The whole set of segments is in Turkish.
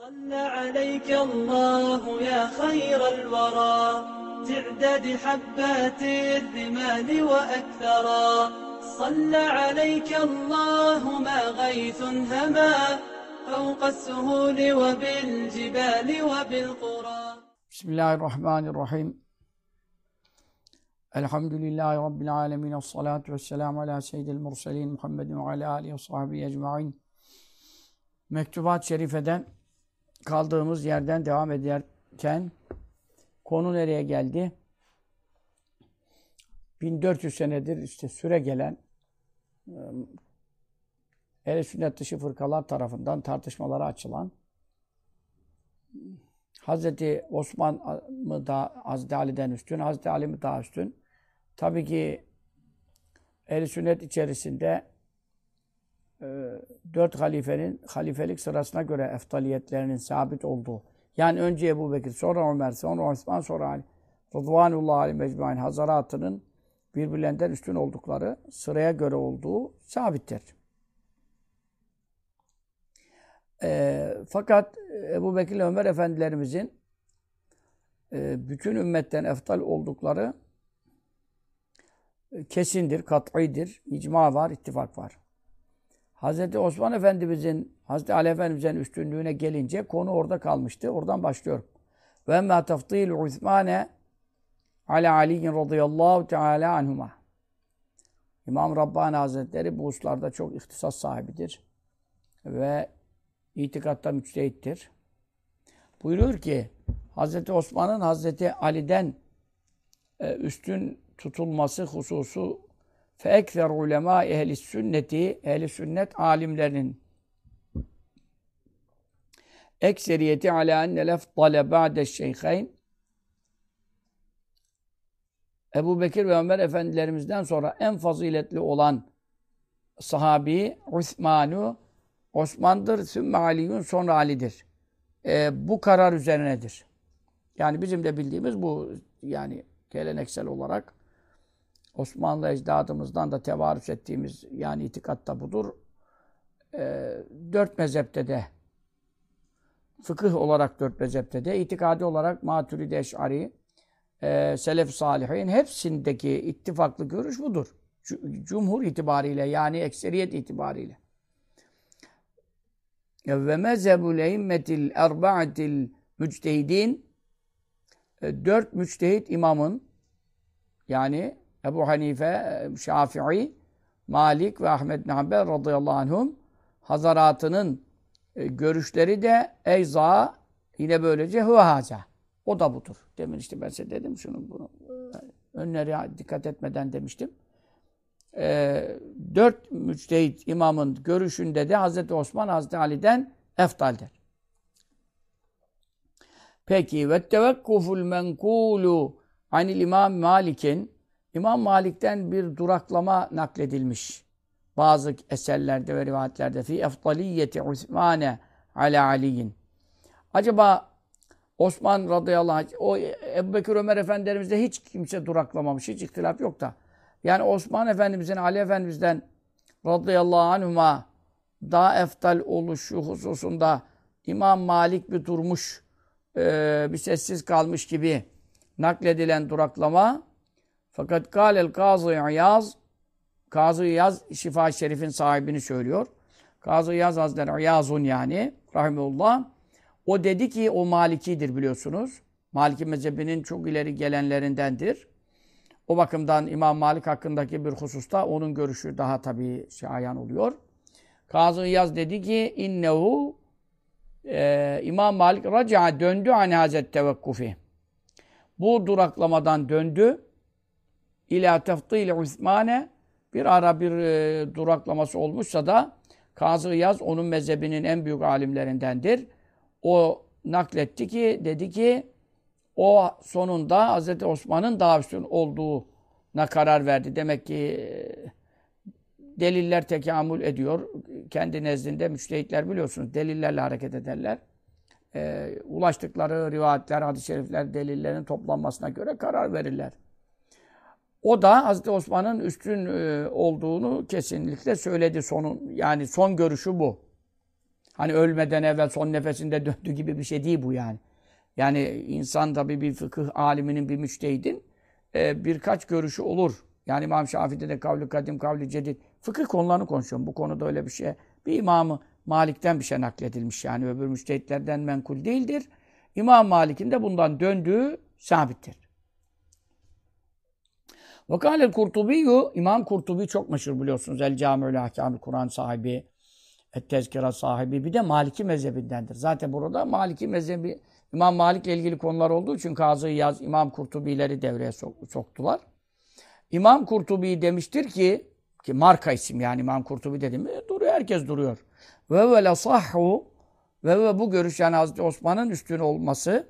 صلى عليك الله يا خير الورى تعداد حبات الرمال وأكثرا صلى عليك الله ما غيث هما فوق السهول وبالجبال وبالقرى. بسم الله الرحمن الرحيم. Elhamdülillahi Rabbil alemin. Esselatu vesselamu ala seyyidil murselin Muhammedin ve ala alihi ve sahbihi ecma'in. Mektubat-ı Şerife'den kaldığımız yerden devam ederken konu nereye geldi? 1400 senedir işte süre gelen ehl-i sünnet dışı fırkalar tarafından tartışmalara açılan Hazreti Osman mı daha Hazreti Ali'den üstün, Hazreti Ali mi daha üstün? Tabii ki ehl-i sünnet içerisinde 4 halifenin halifelik sırasına göre eftaliyetlerinin sabit olduğu. Yani önce Ebu Bekir, sonra Ömer, sonra Osman, sonra Ali. Rıdvanullahi aleyhim ecmaîn hazaratının birbirlerinden üstün oldukları, sıraya göre olduğu sabittir. Fakat Ebu Bekir ile Ömer efendilerimizin bütün ümmetten eftal oldukları kesindir, kat'idir. İcma var, ittifak var. Hazreti Osman Efendimizin, Hazreti Ali Efendimizin üstünlüğüne gelince konu orada kalmıştı. Oradan başlıyorum. Ve emmâ tefdîlü Osmâne ala Ali'yin radıyallahu teâlâ anhuma. İmam Rabbani Hazretleri bu hususlarda çok ihtisas sahibidir. Ve itikatta müçtehittir. Buyuruyor ki, Hazreti Osman'ın Hazreti Ali'den üstün tutulması hususu فَاَكْثَرُ عُلَمَا اَهْلِ sünneti ehl-i sünnet alimlerinin ekseriyeti alâ enne lefdale ba'de'ş-şeyheyn Ebu Bekir ve Ömer efendilerimizden sonra en faziletli olan sahabi Osman'dır, sümme Ali'yun, sonra Ali'dir. Bu karar üzerinedir. Yani bizim de bildiğimiz bu, yani geleneksel olarak Osmanlı ecdadımızdan da tevarüs ettiğimiz, yani itikatta budur. 4 mezhepte de, fıkıh olarak 4 mezhepte de, itikadi olarak Maturidi, Eş'ari, Selef-i Salihin hepsindeki ittifaklı görüş budur. Cumhur itibariyle, yani ekseriyet itibariyle. Ve mezhebul eimmetil erba'atil müctehidin 4 müctehid imamın, yani Ebu Hanife, Şafii, Malik ve Ahmed bin Hanbel radıyallahu anhum hazaratının görüşleri de eyza, yine böylece hüvahaca. O da budur. Demin işte ben size dedim bunu önleri dikkat etmeden demiştim. 4 müçtehid imamın görüşünde de Hazreti Osman Hazreti Ali'den eftaldir. Peki ve tevekkuful menkulu anil İmam Malik'in, İmam Malik'ten bir duraklama nakledilmiş bazı eserlerde ve rivayetlerde fi efdaliyeti Osmane ala Ali'in. Acaba Osman radıyallahu anh, o Ebu Bekir Ömer efendilerimizde hiç kimse duraklamamış, hiç ihtilaf yok da. Yani Osman Efendimizin Ali Efendimiz'den radıyallahu anhuma daha eftal oluşu hususunda İmam Malik bir durmuş, bir sessiz kalmış gibi nakledilen duraklama. Fakat kâlel Kazı İyaz, Kazı İyaz Şifa-i Şerif'in sahibini söylüyor. Kazı İyaz Hazretleri İyazun, yani rahimullah. O dedi ki, o Malikidir biliyorsunuz. Maliki mezhebinin çok ileri gelenlerindendir. O bakımdan İmam Malik hakkındaki bir hususta onun görüşü daha tabii şayan oluyor. Kazı İyaz dedi ki innehu İmam Malik raca'a, döndü an hazet tevekkufi. Bu duraklamadan döndü. İlâ tefdîl Osmane, bir ara bir duraklaması olmuşsa da Kazı İyaz onun mezhebinin en büyük alimlerindendir. O nakletti ki, dedi ki o sonunda Hz. Osman'ın daha üstün olduğuna karar verdi. Demek ki deliller tekamül ediyor. Kendi nezdinde müçtehitler biliyorsunuz delillerle hareket ederler. Ulaştıkları rivayetler, hadis-i şerifler, delillerin toplanmasına göre karar verirler. O da Hazreti Osman'ın üstün olduğunu kesinlikle söyledi. Yani son görüşü bu. Hani ölmeden evvel son nefesinde döndü gibi bir şey değil bu yani. Yani insan tabii bir fıkıh aliminin, bir müçtehidin birkaç görüşü olur. Yani İmam Şafii'de de kavli kadim, kavli cedid. Fıkıh konularını konuşuyorum. Bu konuda öyle bir şey. Bir İmam-ı Malik'ten bir şey nakledilmiş yani. Öbür müçtehitlerden menkul değildir. İmam Malik'in de bundan döndüğü sabittir. Vakâlel Kurtubiyyü, İmam Kurtubi çok meşhur biliyorsunuz. El Câmi'ül Ahkâm-ül Kur'an sahibi, Et-Tezkira sahibi, bir de Maliki mezhebindendir. Zaten burada Maliki mezhebi, İmam Malik'le ilgili konular olduğu için Kazı İyaz, İmam Kurtubi'leri devreye soktular. İmam Kurtubi demiştir ki marka isim yani İmam Kurtubi dedim mi duruyor, herkes duruyor. Ve la sahhu ve bu görüş yani Hazreti Osman'ın üstün olması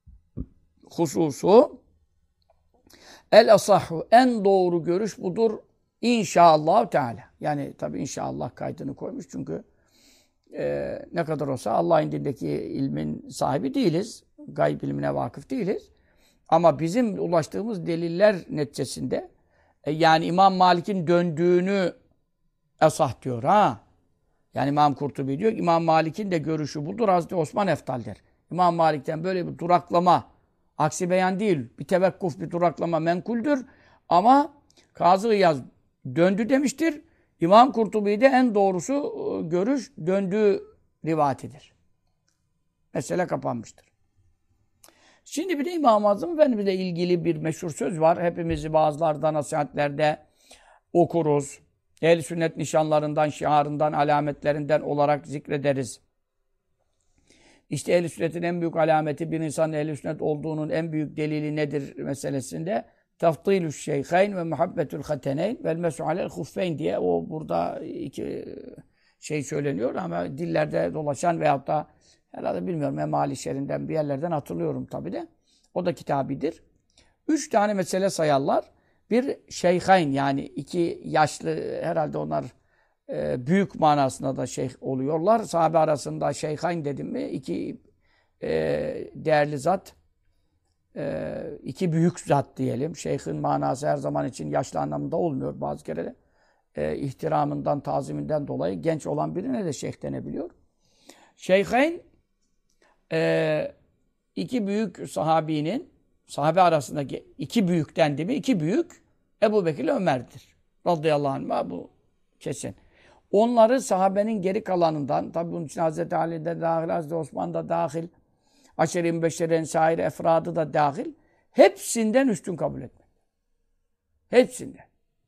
hususu el asahhu en doğru görüş budur inşallah Teala. Yani tabi inşallah kaydını koymuş çünkü ne kadar olsa Allah indindeki ilmin sahibi değiliz. Gayb ilmine vakıf değiliz. Ama bizim ulaştığımız deliller neticesinde yani İmam Malik'in döndüğünü esah diyor ha. Yani İmam Kurtubi diyor ki İmam Malik'in de görüşü budur. Hazreti Osman eftaldir. İmam Malik'ten böyle bir duraklama, aksi beyan değil, bir tevekkuf, bir duraklama menkuldür. Ama Kazı İyaz döndü demiştir. İmam Kurtubi'de en doğrusu görüş döndüğü rivatidir. Mesele kapanmıştır. Şimdi bir de İmam-ı Azam Efendimiz'le ilgili bir meşhur söz var. Hepimizi vaazlarda, nasihatlerde okuruz. Ehl-i sünnet nişanlarından, şiarından, alametlerinden olarak zikrederiz. İşte ehl-i sünnetin en büyük alameti bir insanın ehl-i sünnet olduğunun en büyük delili nedir meselesinde? Tafdilü şeyheyn ve muhabbetül hateneyn vel mesu alel huffeyn diye o burada iki şey söyleniyor ama dillerde dolaşan veyahut da herhalde bilmiyorum Emali Şer'inden bir yerlerden hatırlıyorum tabi de. O da kitabidir. 3 tane mesele sayarlar. Bir şeyhayn yani iki yaşlı herhalde onlar büyük manasında da şeyh oluyorlar. Sahabe arasında şeyhayn dedim mi iki değerli zat, iki büyük zat diyelim. Şeyhin manası her zaman için yaşlı anlamında olmuyor. Bazı kere de ihtiramından, taziminden dolayı genç olan birine de şeyh denebiliyor. Şeyhayn iki büyük sahabe arasındaki iki büyük dendi mi? İki büyük Ebu Bekir ile Ömer'dir. Radıyallahu anh bu kesin. Onları sahabenin geri kalanından, tabi bunun için Hazreti Ali de dahil, Hazreti Osman da dahil, Aşer-i Mübeşşere'nin sair efradı da dahil, hepsinden üstün kabul etmek. Hepsinden.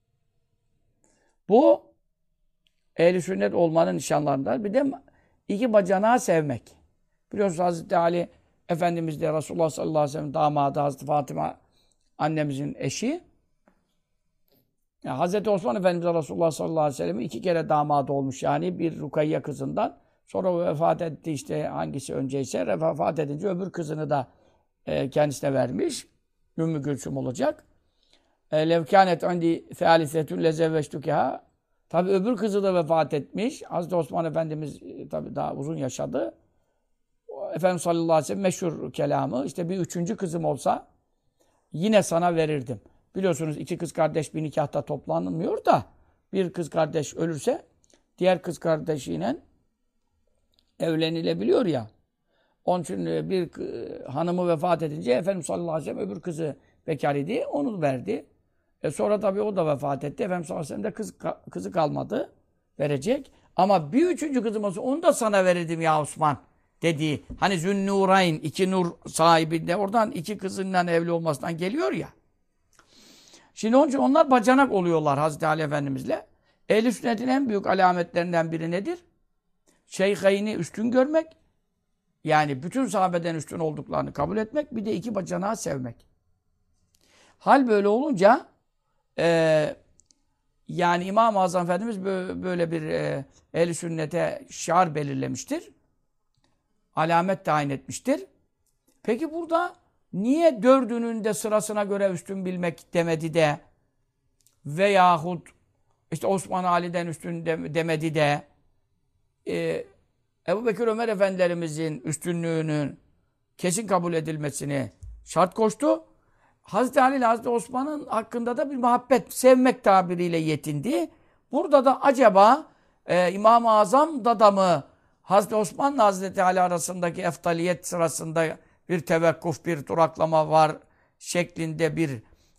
Bu ehl-i sünnet olmanın nişanlarından. Bir de iki bacanağı sevmek. Biliyorsunuz Hazreti Ali Efendimiz de Resulullah sallallahu aleyhi ve sellem damadı Hazreti Fatıma annemizin eşi. Yani Hazreti Osman Efendimiz Resulullah sallallahu aleyhi ve sellem iki kere damadı olmuş yani bir Rukayye kızından. Sonra vefat etti işte hangisi önceyse vefat edince öbür kızını da kendisine vermiş. Ümmü Gülsüm olacak. Levkânet indi fealisetün lezevveştükeha. Tabi öbür kızı da vefat etmiş. Hazreti Osman Efendimiz tabi daha uzun yaşadı. Efendimiz sallallahu aleyhi ve sellem meşhur kelamı. İşte bir üçüncü kızım olsa yine sana verirdim. Biliyorsunuz iki kız kardeş bir nikahta toplanmıyor da bir kız kardeş ölürse diğer kız kardeşiyle evlenilebiliyor ya. Onun için bir hanımı vefat edince Efendimiz sallallahu aleyhi ve sellem öbür kızı bekar idi. Onu verdi. Sonra tabii o da vefat etti. Efendimiz sallallahu aleyhi ve sellem de kızı kalmadı. Verecek. Ama bir üçüncü kızım olsa onu da sana verirdim ya Osman dediği. Hani Zünnurayn iki nur sahibinde oradan iki kızından evli olmasından geliyor ya. Şimdi onun için onlar bacanak oluyorlar Hazreti Ali Efendimizle. Ehl-i sünnetin en büyük alametlerinden biri nedir? Şeyheyni üstün görmek. Yani bütün sahabeden üstün olduklarını kabul etmek. Bir de iki bacanağı sevmek. Hal böyle olunca yani İmam-ı Azam Efendimiz böyle bir ehl-i sünnete şiar belirlemiştir. Alamet tayin etmiştir. Peki burada niye dördünün de sırasına göre üstün bilmek demedi de veyahut işte Osman Ali'den üstün demedi de Ebu Bekir Ömer Efendilerimizin üstünlüğünün kesin kabul edilmesini şart koştu. Hazreti Ali ile Hazreti Osman'ın hakkında da bir muhabbet, sevmek tabiriyle yetindi. Burada da acaba İmam-ı Azam'da da mı Hazreti Osman'la Hazreti Ali arasındaki eftaliyet sırasında bir tevekkuf, bir duraklama var şeklinde bir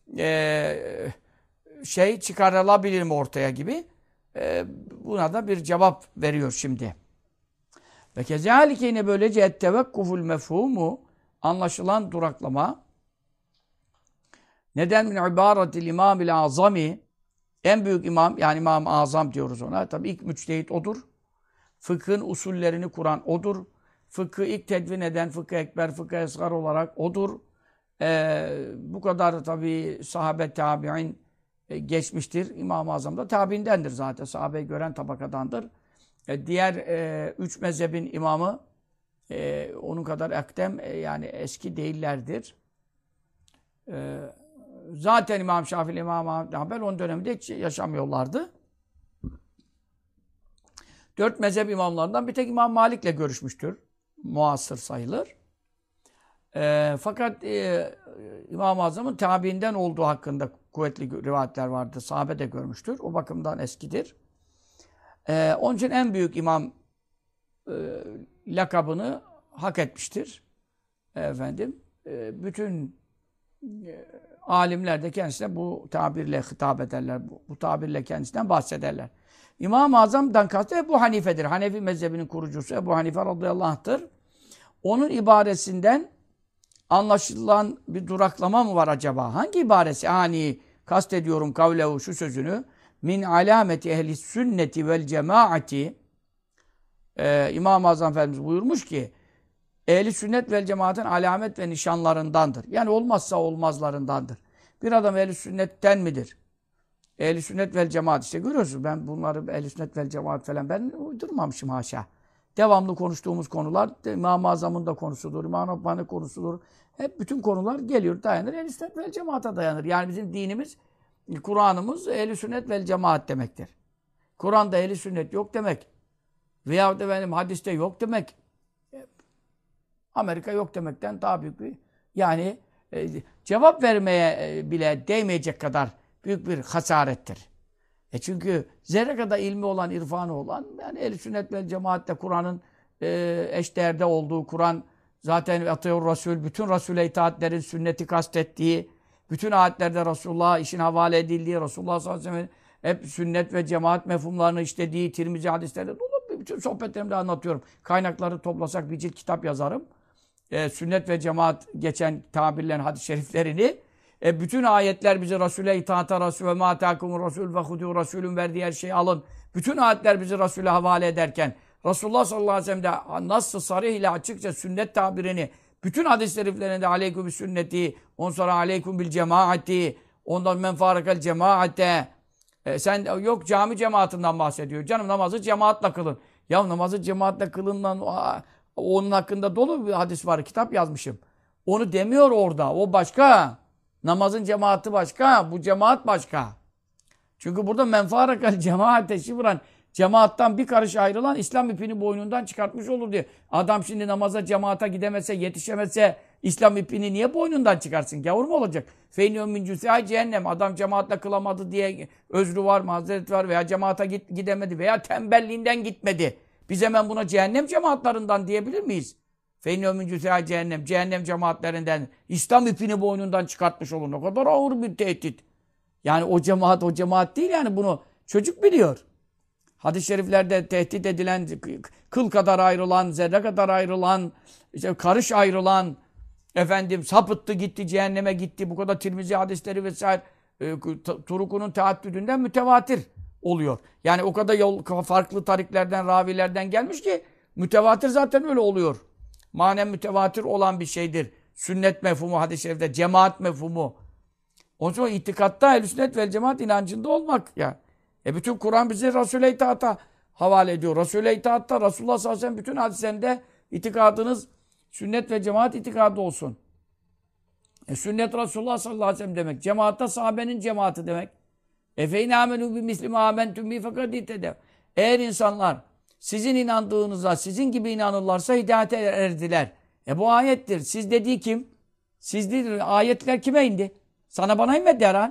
şey çıkarılabilir mi ortaya gibi. Buna da bir cevap veriyor şimdi. Ve kezalike yine böylece ettevekkuful mefhumu anlaşılan duraklama neden min ibaretil imamil azami en büyük imam yani İmam-ı Azam diyoruz ona. Tabii ilk müçtehit odur. Fıkhın usullerini kuran odur. Fıkhı ilk tedvin eden fıkıh ekber, fıkıh esgar olarak odur. Bu kadar tabii sahabe tabi'in geçmiştir. İmam-ı Azam da tabi'indendir zaten. Sahabeyi gören tabakadandır. Diğer üç mezhebin imamı onun kadar akdem yani eski değillerdir. Zaten İmam Şafii, İmam Ahmed Hanbel onun döneminde hiç yaşamıyorlardı. Dört mezhep imamlarından bir tek İmam Malik'le görüşmüştür. Muasır sayılır. Fakat İmam-ı Azam'ın tabiinden olduğu hakkında kuvvetli rivayetler vardır. Sahabe de görmüştür. O bakımdan eskidir. Onun için en büyük imam lakabını hak etmiştir. Bütün alimler de kendisine bu tabirle hitap ederler. Bu tabirle kendisinden bahsederler. İmam-ı Azam'dan kastı Ebu Hanife'dir. Hanefi mezhebinin kurucusu Ebu Hanife radıyallahu anh'tır. Onun ibaresinden anlaşılan bir duraklama mı var acaba? Hangi ibaresi? Hani kastediyorum kavlehu şu sözünü. Min alameti ehli sünneti vel cemaati İmam-ı Azam Efendimiz buyurmuş ki ehli sünnet vel cemaatin alamet ve nişanlarındandır. Yani olmazsa olmazlarındandır. Bir adam ehli sünnetten midir? Ehli sünnet vel cemaat işte görüyorsunuz. Ben bunları ehli sünnet vel cemaat falan ben uydurmamışım haşa. Devamlı konuştuğumuz konular İmam-ı Azam'ın da konusudur, İmam Rabbani konusudur. Hep bütün konular geliyor, dayanır. Ehl-i sünnet vel cemaata dayanır. Yani bizim dinimiz, Kur'an'ımız ehl-i sünnet vel cemaat demektir. Kur'an'da ehl-i sünnet yok demek. Veyahut efendim hadiste yok demek. Amerika yok demekten daha büyük bir yani cevap vermeye bile değmeyecek kadar büyük bir hasarettir. Çünkü zerre kadar ilmi olan, irfanı olan yani ehl-i sünnet vel cemaatle Kur'an'ın eşdeğerde olduğu, Kur'an zaten atıyor Resul, bütün Resul'e itaatlerin sünneti kastettiği, bütün ayetlerde Resulullah'a işin havale edildiği, Resulullah sallallahu aleyhi ve sellem hep sünnet ve cemaat mefhumlarını işlediği, Tirmizi hadislerde dolu bütün sohbetlerimde anlatıyorum. Kaynakları toplasak bir cilt kitap yazarım. Sünnet ve cemaat geçen tabirlerin hadis-i şeriflerini bütün ayetler bizi Resul'e itaata, Resul ve mâ tâkumur Resul ve hudû Resul'ün verdiği her şeyi alın. Bütün ayetler bizi Resul'e havale ederken Resulullah sallallahu aleyhi ve sellem de nasıl sarih ile açıkça sünnet tabirini bütün hadis-i şeriflerinde aleyküm sünneti, ondan sonra aleyküm bil cemaati, ondan men fârekel cemaate. Sen yok cami cemaatinden bahsediyor. Canım namazı cemaatle kılın. Ya namazı cemaatle kılından onun hakkında dolu bir hadis var. Kitap yazmışım. Onu demiyor orada. O başka. Namazın cemaati başka. Bu cemaat başka. Çünkü burada menfaarakal cemaate şifran cemaattan bir karış ayrılan İslam ipini boynundan çıkartmış olur diye. Adam şimdi namaza cemaata gidemese, yetişemese İslam ipini niye boynundan çıkarsın? Gavur mu olacak? Feyniyum min cüsâi cehennem. Adam cemaatle kılamadı diye özrü var, mazeret var veya cemaata gidemedi veya tembelliğinden gitmedi. Biz hemen buna cehennem cemaatlerinden diyebilir miyiz? Feyniyum min cüsâi cehennem. Cehennem cemaatlerinden İslam ipini boynundan çıkartmış olur. Ne kadar ağır bir tehdit. Yani o cemaat değil yani bunu çocuk biliyor. Hadis-i şeriflerde tehdit edilen, kıl kadar ayrılan, zerre kadar ayrılan, işte karış ayrılan, efendim sapıttı gitti, cehenneme gitti, bu kadar Tirmizi hadisleri vesaire turukunun teaddüdünden mütevatir oluyor. Yani o kadar yol farklı tariklerden, ravilerden gelmiş ki mütevatir zaten öyle oluyor. Manen mütevatir olan bir şeydir. Sünnet mefhumu hadis-i şerifte, cemaat mefhumu. Onun için itikatta ehl-i sünnet vel cemaat inancında olmak yani. Bütün Kur'an bizi Resul'e itaata havale ediyor. Resul'e itaatta Resulullah sallallahu aleyhi ve sellem bütün hadislerinde itikadınız sünnet ve cemaat itikadı olsun. Sünnet Resulullah sallallahu aleyhi ve sellem demek. Cemaatta sahabenin cemaati demek. Fe in amenu bi misli ma amentum bi fekad ihtedev. Eğer insanlar sizin inandığınıza sizin gibi inanırlarsa hidayete erdiler. Bu ayettir. Siz dediği kim? Siz değil. Ayetler kime indi? Sana bana inmedi herhalde.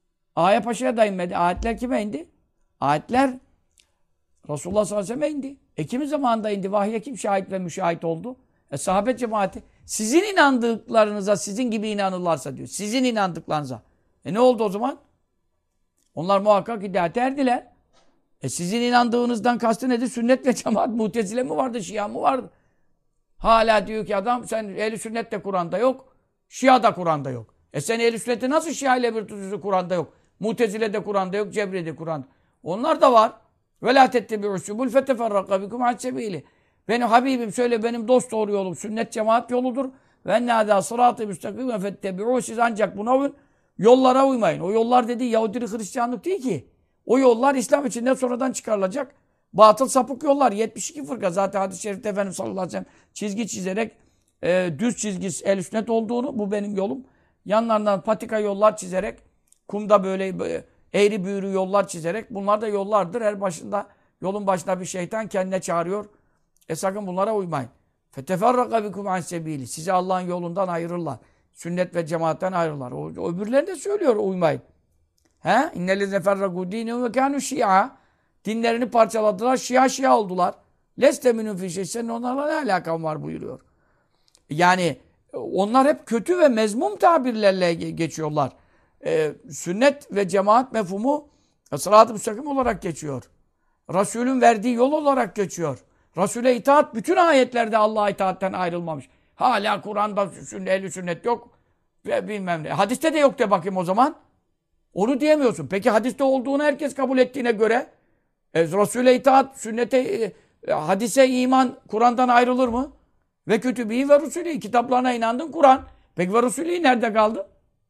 Aya Paşa'ya da inmedi. Ayetler kime indi? Ayetler Resulullah sallallahu aleyhi ve sellem'e indi. Kimin zamanında indi? Vahye kim şahit ve müşahit oldu? Sahabe cemaati. Sizin inandıklarınıza sizin gibi inanırlarsa diyor. Sizin inandıklarınıza. Ne oldu o zaman? Onlar muhakkak hidayete erdiler. Sizin inandığınızdan kastı nedir? Sünnet ve cemaat. Mutezile mi vardı? Şia mı vardı? Hala diyor ki adam sen ehl-i sünnet de Kur'an'da yok. Şia da Kur'an'da yok. Sen ehl-i sünneti nasıl Şia ile bir tutuyorsun Kur'an'da yok? Mutezile de Kur'an'da yok. Cebriye de Kur'an'da. Onlar da var. Ve la tettebi'us-subul feteferraka bikum an sebili. Benim Habibim söyle benim dost doğru yolum sünnet cemaat yoludur. Ve ennâdâ sırat-ı müstakim ve fettebi'û. Siz ancak buna uyun. Yollara uymayın. O yollar dediği Yahudilik Hristiyanlık değil ki. O yollar İslam içinde sonradan çıkarılacak. Batıl sapık yollar. 72 fırka. Zaten hadis-i şerifte Efendimiz sallallahu aleyhi ve sellem çizgi çizerek düz çizgisi ehl-i sünnet olduğunu, bu benim yolum. Yanlarından patika yollar çizerek, kumda böyle eğri büğrü yollar çizerek, bunlar da yollardır. Her başında, yolun başında bir şeytan kendine çağırıyor. Sakın bunlara uymayın. فَتَفَرَّقَ بِكُمْ عَنْ سَب۪يلِ. Sizi Allah'ın yolundan ayırırlar. Sünnet ve cemaatten ayırırlar. O öbürleri de söylüyor uymayın. اِنَّ الَّذِينَ فَرَّقُوا دِينِهُمْ وَكَانُوا شِيَعًا. Dinlerini parçaladılar, şia oldular. لَسْتَ مِنُوا فِي شَيْءٍ. Senin onlarla ne alakan var buyuruyor. Yani onlar hep kötü ve mezmum tabirlerle geçiyorlar. Sünnet ve cemaat mefhumu sırat-ı müstakim olarak geçiyor. Resulün verdiği yol olarak geçiyor. Resul'e itaat bütün ayetlerde Allah'a itaatten ayrılmamış. Hala Kur'an'da ehl-i sünnet yok ve bilmem ne. Hadiste de yok de bakayım o zaman. Onu diyemiyorsun. Peki hadiste olduğunu herkes kabul ettiğine göre Resul'e itaat, sünnete, hadise iman Kur'an'dan ayrılır mı? Ve kütübî ve Resulî. Kitaplarına inandın Kur'an. Peki ve Resulî nerede kaldı?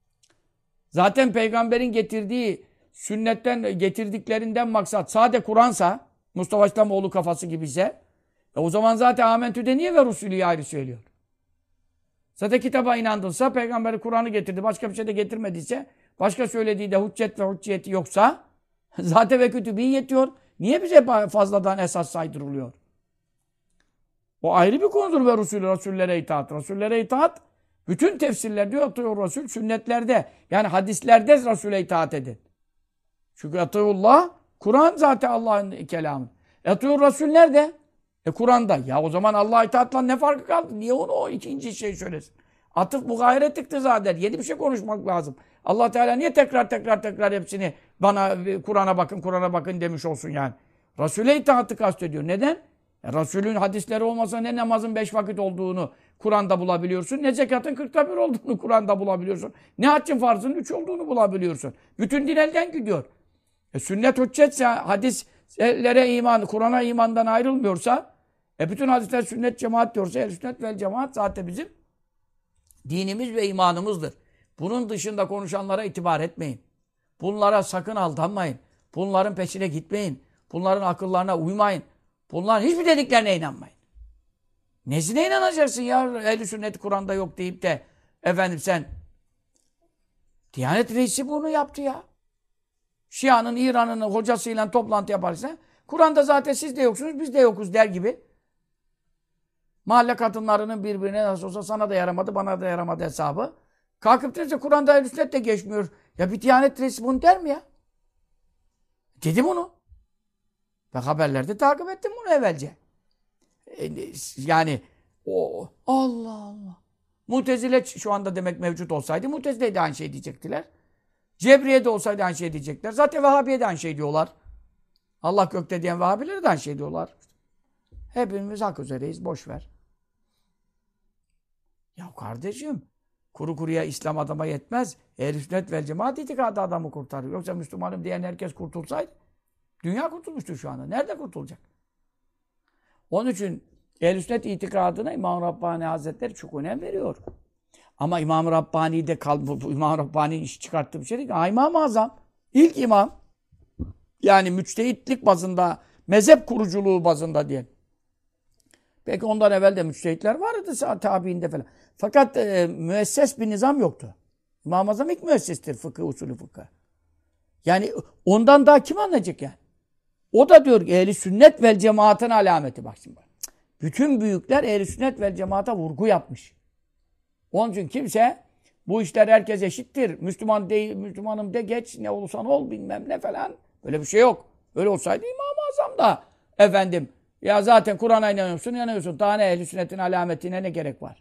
Zaten peygamberin getirdiği sünnetten, getirdiklerinden maksat sade Kur'ansa, Mustafa İslamoğlu kafası gibiyse, o zaman zaten Amentü'de niye ve Resulî'yi ayrı söylüyor? Zaten kitaba inandınsa, peygamberi Kur'an'ı getirdi, başka bir şey de getirmediyse, başka söylediği de hüccet ve hücciyeti yoksa, zaten ve kütübî yetiyor. Niye bize fazladan esas saydırılıyor? O ayrı bir konudur ve Resullere itaat. Resullere itaat, bütün tefsirler diyor atıyor Resul, sünnetlerde, yani hadislerde Resul'e itaat edin. Çünkü atıyullah, Kur'an zaten Allah'ın kelamı. Atıyor Resul nerede? Kur'an'da. Ya o zaman Allah'a itaatla ne farkı kaldı? Niye onu o ikinci şey söylesin? Atıf bu gayret iktizadır. Yeni bir şey konuşmak lazım. Allah Teala niye tekrar hepsini bana Kur'an'a bakın demiş olsun yani. Resul'e itaatı kastediyor. Neden? Resul'ün hadisleri olmasa ne namazın 5 vakit olduğunu Kur'an'da bulabiliyorsun. Ne zekatın 40'ta 1 olduğunu Kur'an'da bulabiliyorsun. Ne haccın farzının 3 olduğunu bulabiliyorsun. Bütün din elden gidiyor. Sünnet hüccetse, hadislere iman, Kur'an'a imandan ayrılmıyorsa, bütün hadisler sünnet cemaat diyorsa, sünnet vel cemaat zaten bizim dinimiz ve imanımızdır. Bunun dışında konuşanlara itibar etmeyin. Bunlara sakın aldanmayın. Bunların peşine gitmeyin. Bunların akıllarına uymayın. Bunların hiçbir dediklerine inanmayın. Nesine inanacaksın ya? Ehl-i sünnet Kur'an'da yok deyip de efendim sen Diyanet Reisi bunu yaptı ya. Şia'nın, İran'ın hocasıyla toplantı yaparsa Kur'an'da zaten siz de yoksunuz, biz de yokuz der gibi. Mahalle kadınlarının birbirine nasıl olsa sana da yaramadı, bana da yaramadı hesabı. Kalkıp derse Kur'an'da ehl-i sünnet de geçmiyor. Ya bir Diyanet Reisi bunu der mi ya? Dedi bunu. Ben haberlerde takip ettim bunu evvelce. Yani Allah Allah. Mutezile şu anda demek mevcut olsaydı Mutezile de aynı şey diyecektiler. Cebriye de olsaydı aynı şey diyecekler. Zaten Vehhabiye de aynı şey diyorlar. Allah gökte diyen Vehhabilere de aynı şey diyorlar. Hepimiz hak üzereyiz. Boş ver. Ya kardeşim, kuru kuruya İslam adama yetmez. Ehl-i sünnet vel cemaat itikadı adamı kurtarır. Yoksa Müslümanım diyen herkes kurtulsaydı dünya kurtulmuştu şu anda. Nerede kurtulacak? Onun için Ehl-i sünnet itikadına İmam-ı Rabbani Hazretleri çok önem veriyor. Ama İmam-ı Rabbani'de İmam-ı Rabbani iş çıkarttığı bir şey değil ki. İmam-ı Azam, ilk imam, yani müçtehitlik bazında, mezhep kuruculuğu bazında diyelim. Peki ondan evvel de müçtehitler vardı tabiinde falan. Fakat müesses bir nizam yoktu. İmam-ı Azam ilk müessestir fıkıh, usulü fıkıh. Yani ondan daha kim anlayacak yani? O da diyor ki ehl-i sünnet vel cemaatın alameti. Bak şimdi. Bütün büyükler ehl-i sünnet vel cemaata vurgu yapmış. Onun için kimse bu işler herkes eşittir. Müslüman değil, Müslümanım de geç, ne olursan ol bilmem ne falan. Öyle bir şey yok. Öyle olsaydı İmam-ı Azam da efendim Ya zaten Kur'an'a inanıyorsun, inanıyorsun. Daha ne ehl-i sünnetin alametine ne gerek var?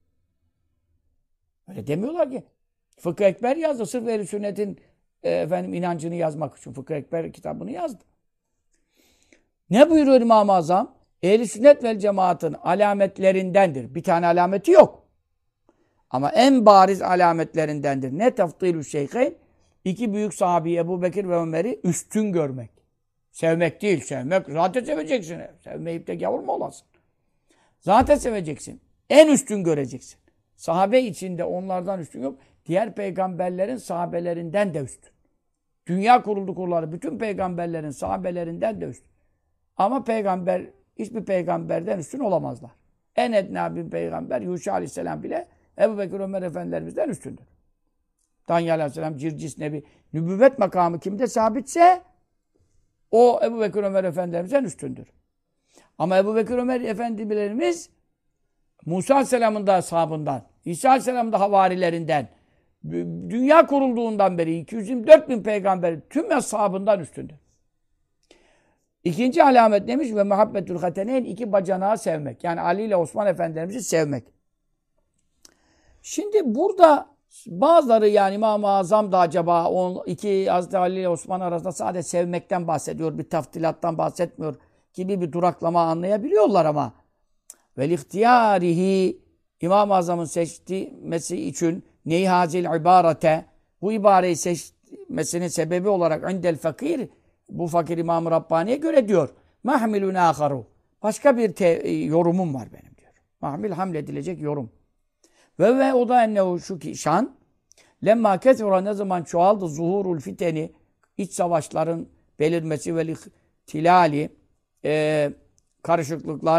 Öyle demiyorlar ki. Fıkıh Ekber yazdı. Sırf ehl-i sünnetin inancını yazmak için. Fıkıh Ekber kitabını yazdı. Ne buyuruyor İmam-ı Azam? Ehl-i sünnet vel cemaatın alametlerindendir. Bir tane alameti yok. Ama en bariz alametlerindendir. Ne tefdilü şeyheyn? İki büyük sahabi Ebu Bekir ve Ömer'i üstün görmek. Sevmek değil, sevmek. Zaten seveceksin. Sevmeyip de gavur mu olasın? Zaten seveceksin. En üstün göreceksin. Sahabe içinde onlardan üstün yok. Diğer peygamberlerin sahabelerinden de üstün. Dünya kuruldu kurulları. Bütün peygamberlerin sahabelerinden de üstün. Ama peygamber, hiçbir peygamberden üstün olamazlar. En edna bir peygamber Yuşa Aleyhisselam bile Ebu Bekir Ömer Efendilerimizden üstündür. Danyal Aleyhisselam, Circis Nebi, nübüvvet makamı kimde sabitse o Ebu Bekir Ömer Efendilerimizden üstündür. Ama Ebu Bekir Ömer Efendilerimiz Musa Aleyhisselam'ın da ashabından, İsa Aleyhisselam'ın da havarilerinden, dünya kurulduğundan beri 224 bin peygamber tüm ashabından üstündür. İkinci alamet demiş ve muhabbetül hateneyn, iki bacanağı sevmek. Yani Ali ile Osman Efendilerimizi sevmek. Şimdi burada bazıları yani İmam-ı Azam da acaba iki Hazreti Ali ile Osman arasında sadece sevmekten bahsediyor, bir taftilattan bahsetmiyor gibi bir duraklama anlayabiliyorlar ama vel ihtiyarihi İmam-ı Azam'ın seçmesi için neyhazil ibarete bu ibareyi seçmesinin sebebi olarak indel fakir bu fakir İmam-ı Rabbani'ye göre diyor mahmilun aharu başka bir yorumum var benim diyor. Mahmil hamledilecek yorum. Ve o da ennehu şu ki şan lemma kethura ne zaman çoğaldı zuhurul fiteni iç savaşların belirmesi ve tilali karışıklıklar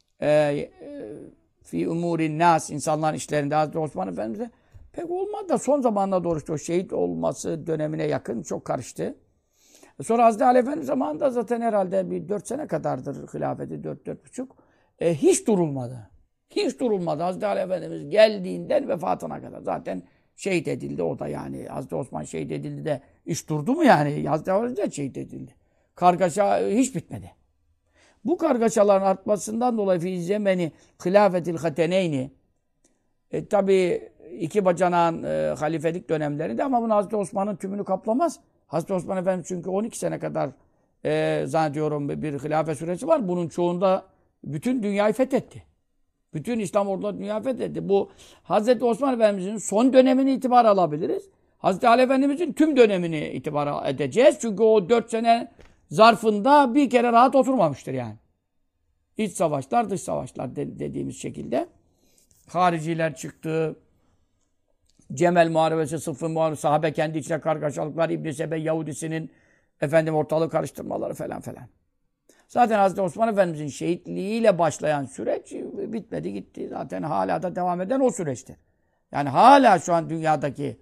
fi umurin nas insanların işlerinde Hazreti Osman Efendimiz'e pek olmadı da son zamanına doğru işte o şehit olması dönemine yakın çok karıştı. Sonra Hazreti Ali Efendimiz zamanında zaten herhalde bir 4 sene kadardır hilafeti 4-4,5 hiç durulmadı. Hiç durulmadı. Hazreti Ali Efendimiz geldiğinden vefatına kadar. Zaten şehit edildi o da yani. Hazreti Osman şehit edildi de iş durdu mu yani? Hazreti Ali de şehit edildi. Kargaşa hiç bitmedi. Bu kargaşaların artmasından dolayı fi zemeni hilafetil hateneyni tabi iki bacanağın halifelik dönemlerinde ama bunu Hazreti Osman'ın tümünü kaplamaz. Hazreti Osman Efendimiz çünkü 12 sene kadar zannediyorum bir hilafet süresi var. Bunun çoğunda bütün dünyayı fethetti. Bütün İslam orduları dünyayı fethetti. Bu Hazreti Osman Efendimiz'in son dönemini itibar alabiliriz. Hazreti Ali Efendimiz'in tüm dönemini itibar edeceğiz. Çünkü o 4 sene zarfında bir kere rahat oturmamıştır yani. İç savaşlar, dış savaşlar dediğimiz şekilde. Hariciler çıktı. Cemel Muharebesi, Sıffın Muharebesi, sahabe kendi içine kargaşalıklar, İbn-i Sebe Yahudisinin ortalığı karıştırmaları falan falan. Zaten Hazreti Osman Efendimiz'in şehitliğiyle başlayan süreç bitmedi gitti. Zaten hala da devam eden o süreçtir. Yani hala şu an dünyadaki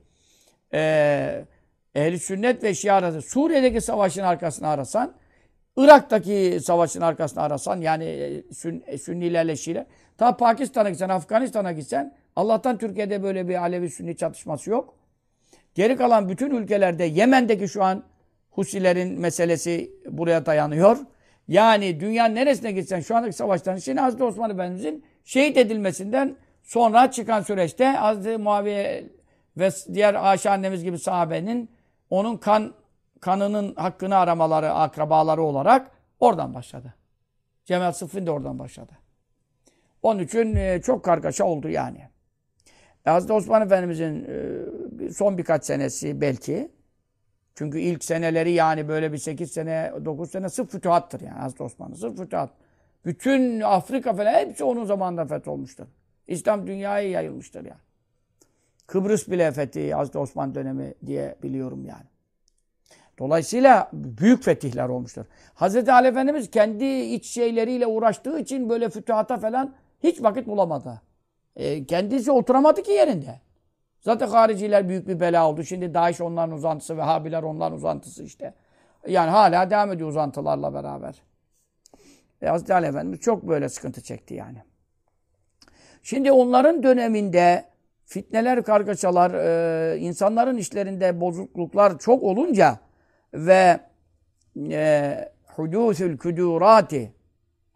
ehl-i sünnet ve Şia arası Suriye'deki savaşın arkasını arasan, Irak'taki savaşın arkasını arasan yani Sünnilerle Şiiler. Ta Pakistan'a gitsen, Afganistan'a gitsen Allah'tan Türkiye'de böyle bir Alevi-Sünni çatışması yok. Geri kalan bütün ülkelerde Yemen'deki şu an Husilerin meselesi buraya dayanıyor. Yani dünyanın neresine gitsen şu andaki savaşların şimdi Hazreti Osman Efendimiz'in şehit edilmesinden sonra çıkan süreçte Hazreti Muaviye ve diğer Ayşe annemiz gibi sahabenin onun kanının hakkını aramaları, akrabaları olarak oradan başladı. Cemel Sıffin de oradan başladı. Onun için çok kargaşa oldu yani. Hazreti Osman Efendimiz'in son birkaç senesi belki. Çünkü ilk seneleri yani böyle bir 8 sene, 9 sene sırf fütuhattır yani Hazreti Osman'ın. Sırf fütuhat. Bütün Afrika falan hepsi onun zamanında fetholmuştur. İslam dünyaya yayılmıştır yani. Kıbrıs bile fethi Hazreti Osman dönemi diye biliyorum yani. Dolayısıyla büyük fetihler olmuştur. Hazreti Ali Efendimiz kendi iç şeyleriyle uğraştığı için böyle fütuhata falan hiç vakit bulamadı. Kendisi oturamadı ki yerinde. Zaten hariciler büyük bir bela oldu. Şimdi Daesh onların uzantısı, Vehhabiler onların uzantısı işte. Yani hala devam ediyor uzantılarla beraber. Hazreti Ali Efendimiz çok böyle sıkıntı çekti yani. Şimdi onların döneminde fitneler, kargaşalar, insanların işlerinde bozukluklar çok olunca ve hudûsül kudûrâti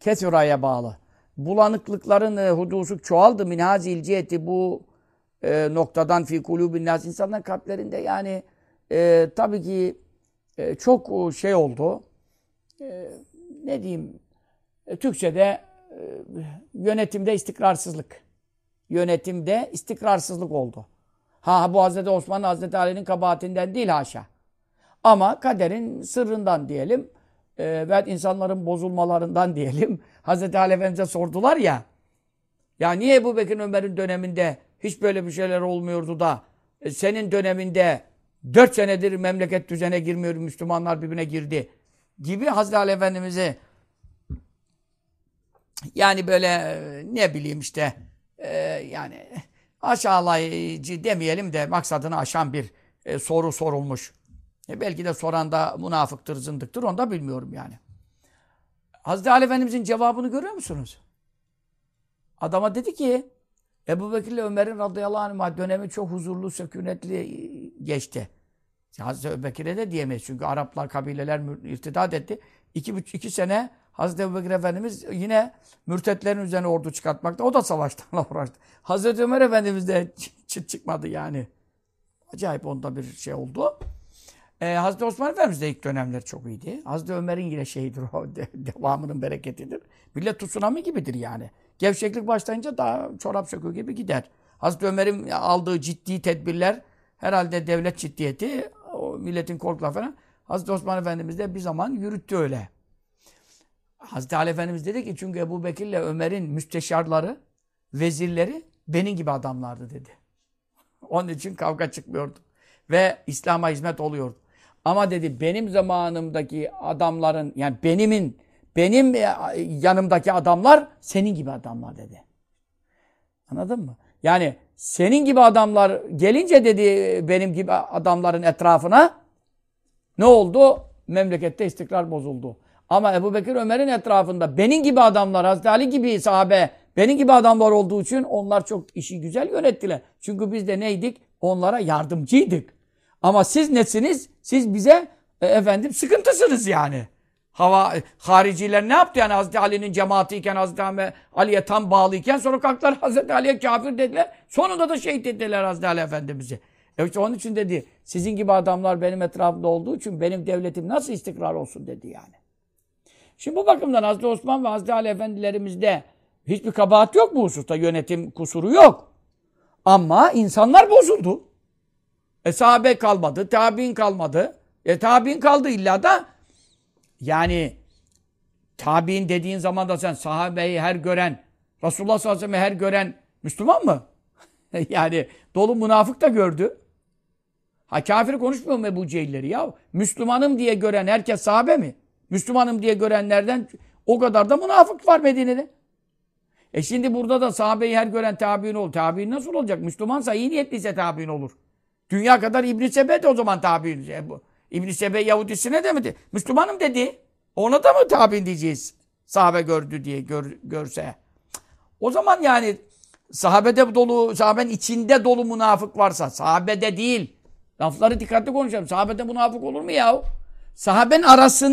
Kethura'ya bağlı. Bulanıklıkların hudusu çoğaldı. Minhazil ciheti bu noktadan fi kulubin nas, insanların kalplerinde yani tabii ki çok şey oldu. Ne diyeyim? Türkçe'de yönetimde istikrarsızlık. Yönetimde istikrarsızlık oldu. Bu Hazreti Osman, Hazreti Ali'nin kabahatinden değil haşa. Ama kaderin sırrından diyelim ve insanların bozulmalarından diyelim. Hazreti Ali Efendimiz'e sordular ya, ya niye Ebubekir Ömer'in döneminde hiç böyle bir şeyler olmuyordu da senin döneminde 4 senedir memleket düzene girmiyor, Müslümanlar birbirine girdi gibi Hazreti Ali Efendimiz'e yani böyle ne bileyim işte yani aşağılayıcı demeyelim de maksadını aşan bir soru sorulmuş. Belki de soran da münafıktır, zındıktır, onu da bilmiyorum yani. Hazreti Ali Efendimiz'in cevabını görüyor musunuz? Adama dedi ki Ebubekir ile Ömer'in radıyallahu anh dönemi çok huzurlu, sükunetli geçti. Hazreti Ebubekir'e de diyemeyiz çünkü Araplar, kabileler irtidat etti. 2 sene Hazreti Ebubekir Efendimiz yine mürtetlerin üzerine ordu çıkartmakta. O da savaşlarla uğraştı. Hazreti Ömer Efendimiz de çıt çıkmadı yani. Acayip onda bir şey oldu. Hazreti Osman Efendimiz de ilk dönemler çok iyiydi. Hazreti Ömer'in yine şeyidir o, devamının bereketidir. Millet tsunami gibidir yani. Gevşeklik başlayınca daha çorap söküğü gibi gider. Hazreti Ömer'in aldığı ciddi tedbirler, herhalde devlet ciddiyeti, o milletin korkuları falan. Hazreti Osman Efendimiz de bir zaman yürüttü öyle. Hazreti Ali Efendimiz dedi ki çünkü Ebubekir ile Ömer'in müsteşarları, vezirleri benim gibi adamlardı dedi. Onun için kavga çıkmıyordu. Ve İslam'a hizmet oluyordu. Ama dedi benim zamanımdaki adamların, yani benim yanımdaki adamlar senin gibi adamlar dedi. Anladın mı? Yani senin gibi adamlar gelince dedi benim gibi adamların etrafına ne oldu? Memlekette istikrar bozuldu. Ama Ebubekir Ömer'in etrafında benim gibi adamlar, Hazreti Ali gibi sahabe, benim gibi adamlar olduğu için onlar çok işi güzel yönettiler. Çünkü biz de neydik? Onlara yardımcıydık. Ama siz nesiniz? Siz bize sıkıntısınız yani. Hariciler ne yaptı yani Hazreti Ali'nin cemaatiyken, Hazreti Ali'ye tam bağlıyken sonra kalktılar Hazreti Ali'ye kafir dediler. Sonunda da şehit ettiler Hazreti Ali Efendimiz'i. Evet onun için dedi sizin gibi adamlar benim etrafımda olduğu için benim devletim nasıl istikrar olsun dedi yani. Şimdi bu bakımdan Hazreti Osman ve Hazreti Ali Efendilerimizde hiçbir kabahat yok bu hususta. Yönetim kusuru yok. Ama insanlar bozuldu. Sahabe kalmadı, tabi'in kalmadı. Tabi'in kaldı illa da yani tabi'in dediğin zaman da sen sahabeyi her gören, Resulullah sallallahu aleyhi ve sellem'i her gören Müslüman mı? Yani dolu münafık da gördü. Kafir konuşmuyor mu Ebu Cehilleri ya? Müslümanım diye gören herkes sahabe mi? Müslümanım diye görenlerden o kadar da münafık var Medine'de. Şimdi burada da sahabeyi her gören tabi'in olur. Tabi'in nasıl olacak? Müslümansa, iyi niyetliyse tabi'in olur. Dünya kadar İbn-i Sebe de o zaman tabi'in. İbn-i Sebe Yahudisine de mi? Müslümanım dedi. Ona da mı tabi'in diyeceğiz? Sahabe gördü diye görse. O zaman yani sahabede dolu, sahabenin içinde dolu münafık varsa, sahabede değil. Lafları dikkatli konuşalım. Sahabede münafık olur mu ya? Sahabenin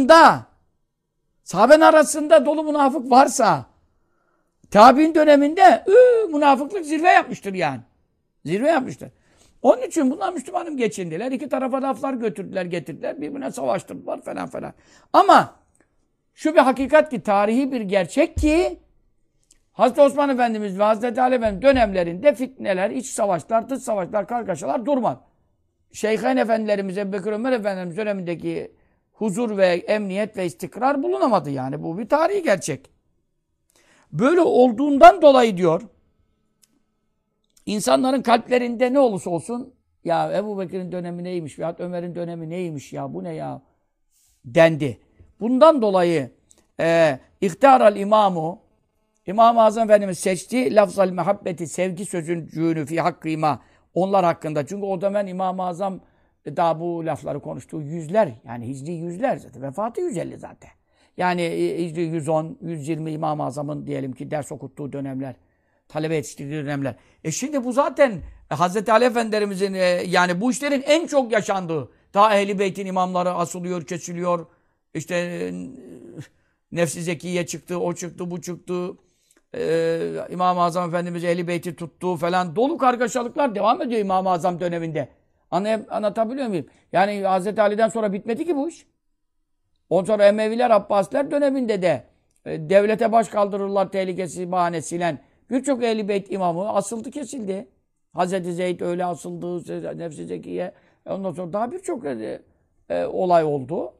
arasında dolu münafık varsa tabi'in döneminde münafıklık zirve yapmıştır yani. Zirve yapmıştır. Onun için bunlar Müslümanım geçindiler. İki tarafa laflar götürdüler, getirdiler. Birbirine savaştırdılar falan falan. Ama şu bir hakikat ki, tarihi bir gerçek ki Hazreti Osman Efendimiz ve Hazreti Ali Efendimiz dönemlerinde fitneler, iç savaşlar, dış savaşlar, kargaşalar durmadı. Şeyh'in Efendilerimiz, Ebubekir Ömer Efendimiz dönemindeki huzur ve emniyet ve istikrar bulunamadı yani. Bu bir tarihi gerçek. Böyle olduğundan dolayı diyor, İnsanların kalplerinde ne olursa olsun ya Ebubekir'in dönemi neymiş veyahut Ömer'in dönemi neymiş ya bu ne ya dendi. Bundan dolayı İhtaral imamu İmam-ı Azam Efendimiz seçti lafzal muhabbeti, sevgi sözcüğünü fi hakkıyma onlar hakkında. Çünkü o zaman İmam-ı Azam daha bu lafları konuştuğu yüzler yani hicri yüzler zaten. Vefatı 150 zaten. Yani hicri 110, 120 İmam-ı Azam'ın diyelim ki ders okuttuğu dönemler. Talebe yetiştirdiği dönemler. Şimdi bu zaten Hazreti Ali Efendilerimizin yani bu işlerin en çok yaşandığı. Daha Ehl-i Beyt'in imamları asılıyor, kesiliyor. İşte Nefs-i Zekiye çıktı, o çıktı, bu çıktı. İmam-ı Azam Efendimiz Ehl-i Beyt'i tuttu falan. Dolu kargaşalıklar devam ediyor İmam-ı Azam döneminde. Anlatabiliyor muyum? Yani Hz. Ali'den sonra bitmedi ki bu iş. Ondan sonra Emeviler, Abbasiler döneminde de devlete baş kaldırırlar tehlikesi bahanesiyle. Birçok Ehl-i Beyt imamı asıldı, kesildi. Hz. Zeyd öyle asıldı, Nefs-i Zekiye. Ondan sonra daha birçok olay oldu.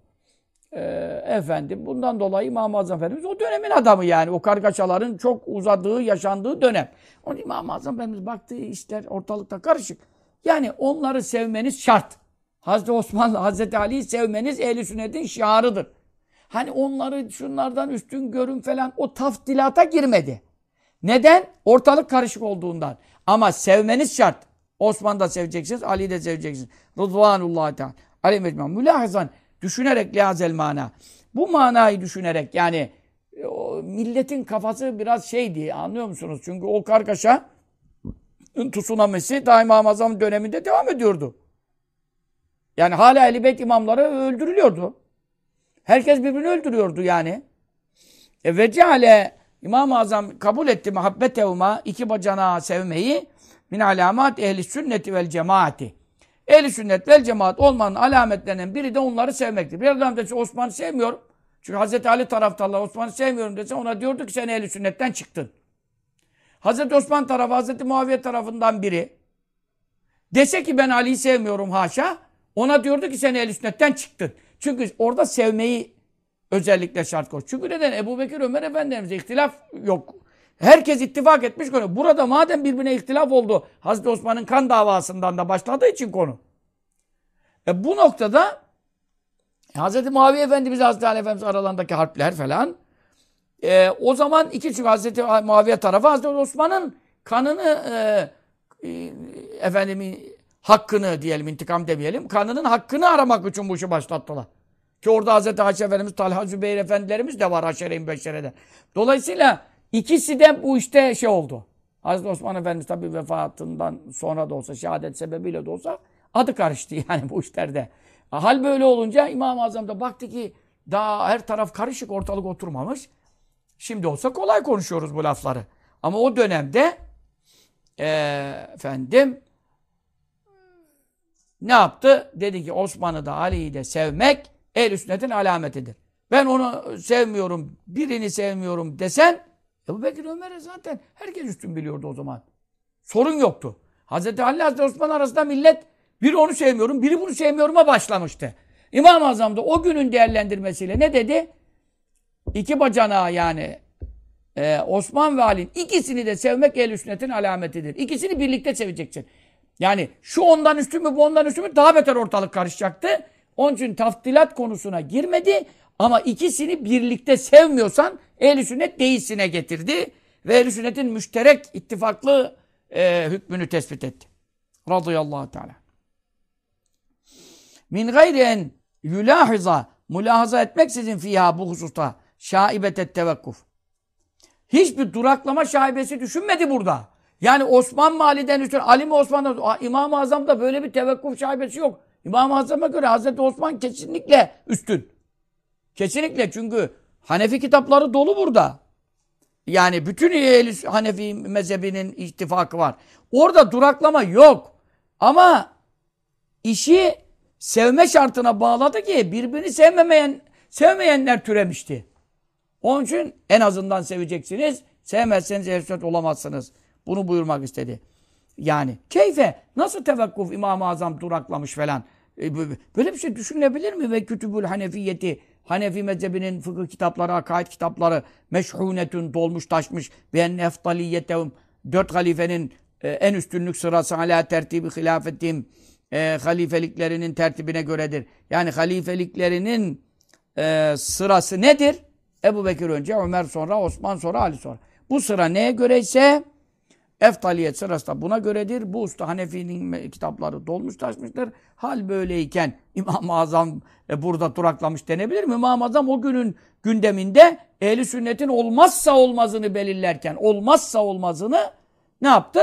Efendim bundan dolayı İmam-ı Azam Efendimiz o dönemin adamı yani. O kargaşaların çok uzadığı, yaşandığı dönem. Onun İmam-ı Azam Efendimiz baktığı işler ortalıkta karışık. Yani onları sevmeniz şart. Hazreti Osmanlı, Hazreti Ali'yi sevmeniz ehl-i sünnetin şiarıdır. Hani onları şunlardan üstün görün falan o taftilata girmedi. Neden? Ortalık karışık olduğundan. Ama sevmeniz şart. Osman'ı da seveceksiniz, Ali'yi de seveceksiniz. Rıdvanullahi Teala. Aleyhi mecmuan. Mülahazan. Düşünerek lihazel mana. Bu manayı düşünerek yani milletin kafası biraz şeydi, anlıyor musunuz? Çünkü o kargaşa tsunamisi ta İmam-ı Azam döneminde devam ediyordu. Yani hala Ehl-i Beyt imamları öldürülüyordu. Herkes birbirini öldürüyordu yani. Ve ceale İmam-ı Azam kabul etti muhabbetehuma, iki bacana sevmeyi min alamat ehli sünneti vel cemaati. Ehl-i sünnet vel cemaat olmanın alametlerinden biri de onları sevmektir. Bir adam dese Osman'ı sevmiyorum. Çünkü Hz. Ali taraftarlar Osman'ı sevmiyorum dese ona diyordu ki sen ehl-i sünnetten çıktın. Hz. Osman tarafı, Hz. Muaviye tarafından biri dese ki ben Ali'yi sevmiyorum haşa, ona diyordu ki sen ehl-i sünnetten çıktın. Çünkü orada sevmeyi özellikle şart koş. Çünkü neden? Ebu Bekir, Ömer Efendimiz'e ihtilaf yok. Herkes ittifak etmiş konu. Burada madem birbirine ihtilaf oldu, Hazreti Osman'ın kan davasından da başladığı için konu. Bu noktada Hazreti Muaviye Efendimiz, Hazreti Ali Efendimiz aralarındaki harpler falan o zaman çünkü Hazreti Muaviye tarafı Hazreti Osman'ın kanını hakkını diyelim, intikam demeyelim, kanının hakkını aramak için bu işi başlattılar. Ki orada Hazreti Ayşe Efendimiz, Talha, Zübeyir Efendilerimiz de var Haşere-i Beşere'den. Dolayısıyla ikisi de bu işte şey oldu. Hazreti Osman Efendimiz tabi vefatından sonra da olsa, şehadet sebebiyle de olsa adı karıştı yani bu işlerde. Hal böyle olunca İmam-ı Azam da baktı ki daha her taraf karışık, ortalık oturmamış. Şimdi olsa kolay konuşuyoruz bu lafları. Ama o dönemde ne yaptı? Dedi ki Osman'ı da Ali'yi de sevmek ehl-i sünnetin alametidir. Ben onu sevmiyorum, birini sevmiyorum desen Ebu Bekir, Ömer'e zaten herkes üstün biliyordu o zaman. Sorun yoktu. Hazreti Ali, Hazreti Osman arasında millet biri onu sevmiyorum, biri bunu sevmiyorum'a başlamıştı. İmam-ı Azam da o günün değerlendirmesiyle ne dedi? İki bacanağı yani Osman ve Ali'nin ikisini de sevmek ehl-i sünnetin alametidir. İkisini birlikte seveceksin. Yani şu ondan üstün mü bu ondan üstün mü daha beter ortalık karışacaktı. Onun için taftilat konusuna girmedi. Ama ikisini birlikte sevmiyorsan ehl-i sünnet değilsine getirdi. Ve ehl-i sünnetin müşterek ittifaklı hükmünü tespit etti. Radıyallahu teala. Min gayri en yulahiza, mülahaza etmeksizin fiha bu hususta şaibetet tevekkuf. Hiçbir duraklama şaibesi düşünmedi burada. Yani Osman mı Ali'den üstün, Ali mi Osman'dan, İmam-ı Azam'da böyle bir tevekkuf şaibesi yok. İmam-ı Azam'a göre Hazreti Osman kesinlikle üstün. Kesinlikle, çünkü Hanefi kitapları dolu burada. Yani bütün Hanefi mezhebinin ittifakı var. Orada duraklama yok. Ama işi sevme şartına bağladı ki birbirini sevmeyenler türemişti. Onun için en azından seveceksiniz. Sevmezseniz ehl-i sünnet olamazsınız. Bunu buyurmak istedi. Yani keyfe nasıl tevekkuf İmam-ı Azam duraklamış falan. Böyle bir şey düşünülebilir mi? Ve Kütübül Hanefiyeti, Hanefi mezhebinin fıkıh kitapları, akaid kitapları meşhunetün dolmuş taşmış ve en eftaliyetehum, dört halifenin en üstünlük sırası ala tertibi hilafetim, halifeliklerinin tertibine göredir. Yani halifeliklerinin sırası nedir? Ebu Bekir önce, Ömer sonra, Osman sonra, Ali sonra. Bu sıra neye göreyse eftaliyet sırası da buna göredir. Bu usta Hanefi'nin kitapları dolmuş taşmıştır. Hal böyleyken İmam-ı Azam burada duraklamış denebilir mi? İmam-ı Azam o günün gündeminde ehl-i sünnetin olmazsa olmazını belirlerken olmazsa olmazını ne yaptı?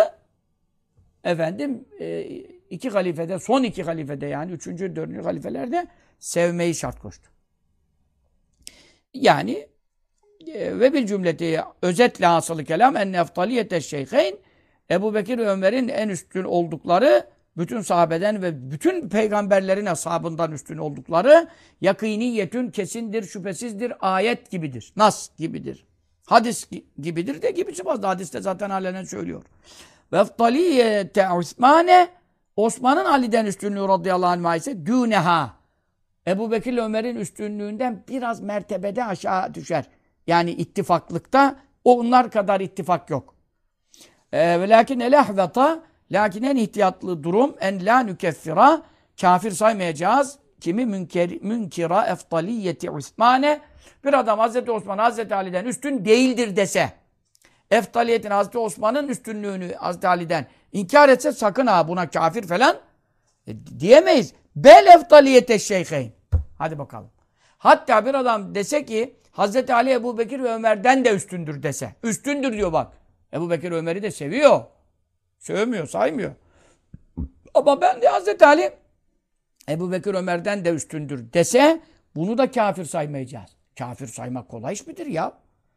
İki halifede, son iki halifede yani üçüncü, dördüncü halifelerde sevmeyi şart koştu. Yani Ve bil cümleti özetle hasılı kelam enne eftaliyete şeyheyn Ebu Bekir ve Ömer'in en üstün oldukları bütün sahabeden ve bütün peygamberlerin ashabından üstün oldukları yakiniyetün kesindir, şüphesizdir, ayet gibidir, nas gibidir. Hadis gibidir de gibisi fazla. Hadiste zaten alenen söylüyor. Ve eftaliyete Osmane Osman'ın Ali'den üstünlüğü radıyallahu anh ise düneha. Ebu Bekir ile Ömer'in üstünlüğünden biraz mertebede aşağı düşer. Yani ittifaklıkta onlar kadar ittifak yok. Lakin el-ahvata lakin en ihtiyatlı durum en la nükeffira kafir saymayacağız. Kimi münkira eftaliyeti Osmane bir adam Hazreti Osman Hazreti Ali'den üstün değildir dese eftaliyetin Hazreti Osman'ın üstünlüğünü Hazreti Ali'den inkar etse sakın ha buna kafir falan diyemeyiz. Bel eftaliyete şeyheyn. Hadi bakalım. Hatta bir adam dese ki Hazreti Ali Ebu Bekir ve Ömer'den de üstündür dese. Üstündür diyor bak. Ebu Bekir Ömer'i de seviyor. Sövmüyor, saymıyor. Ama ben de Hazreti Ali Ebu Bekir Ömer'den de üstündür dese bunu da kafir saymayacağız. Kafir saymak kolay iş midir ya?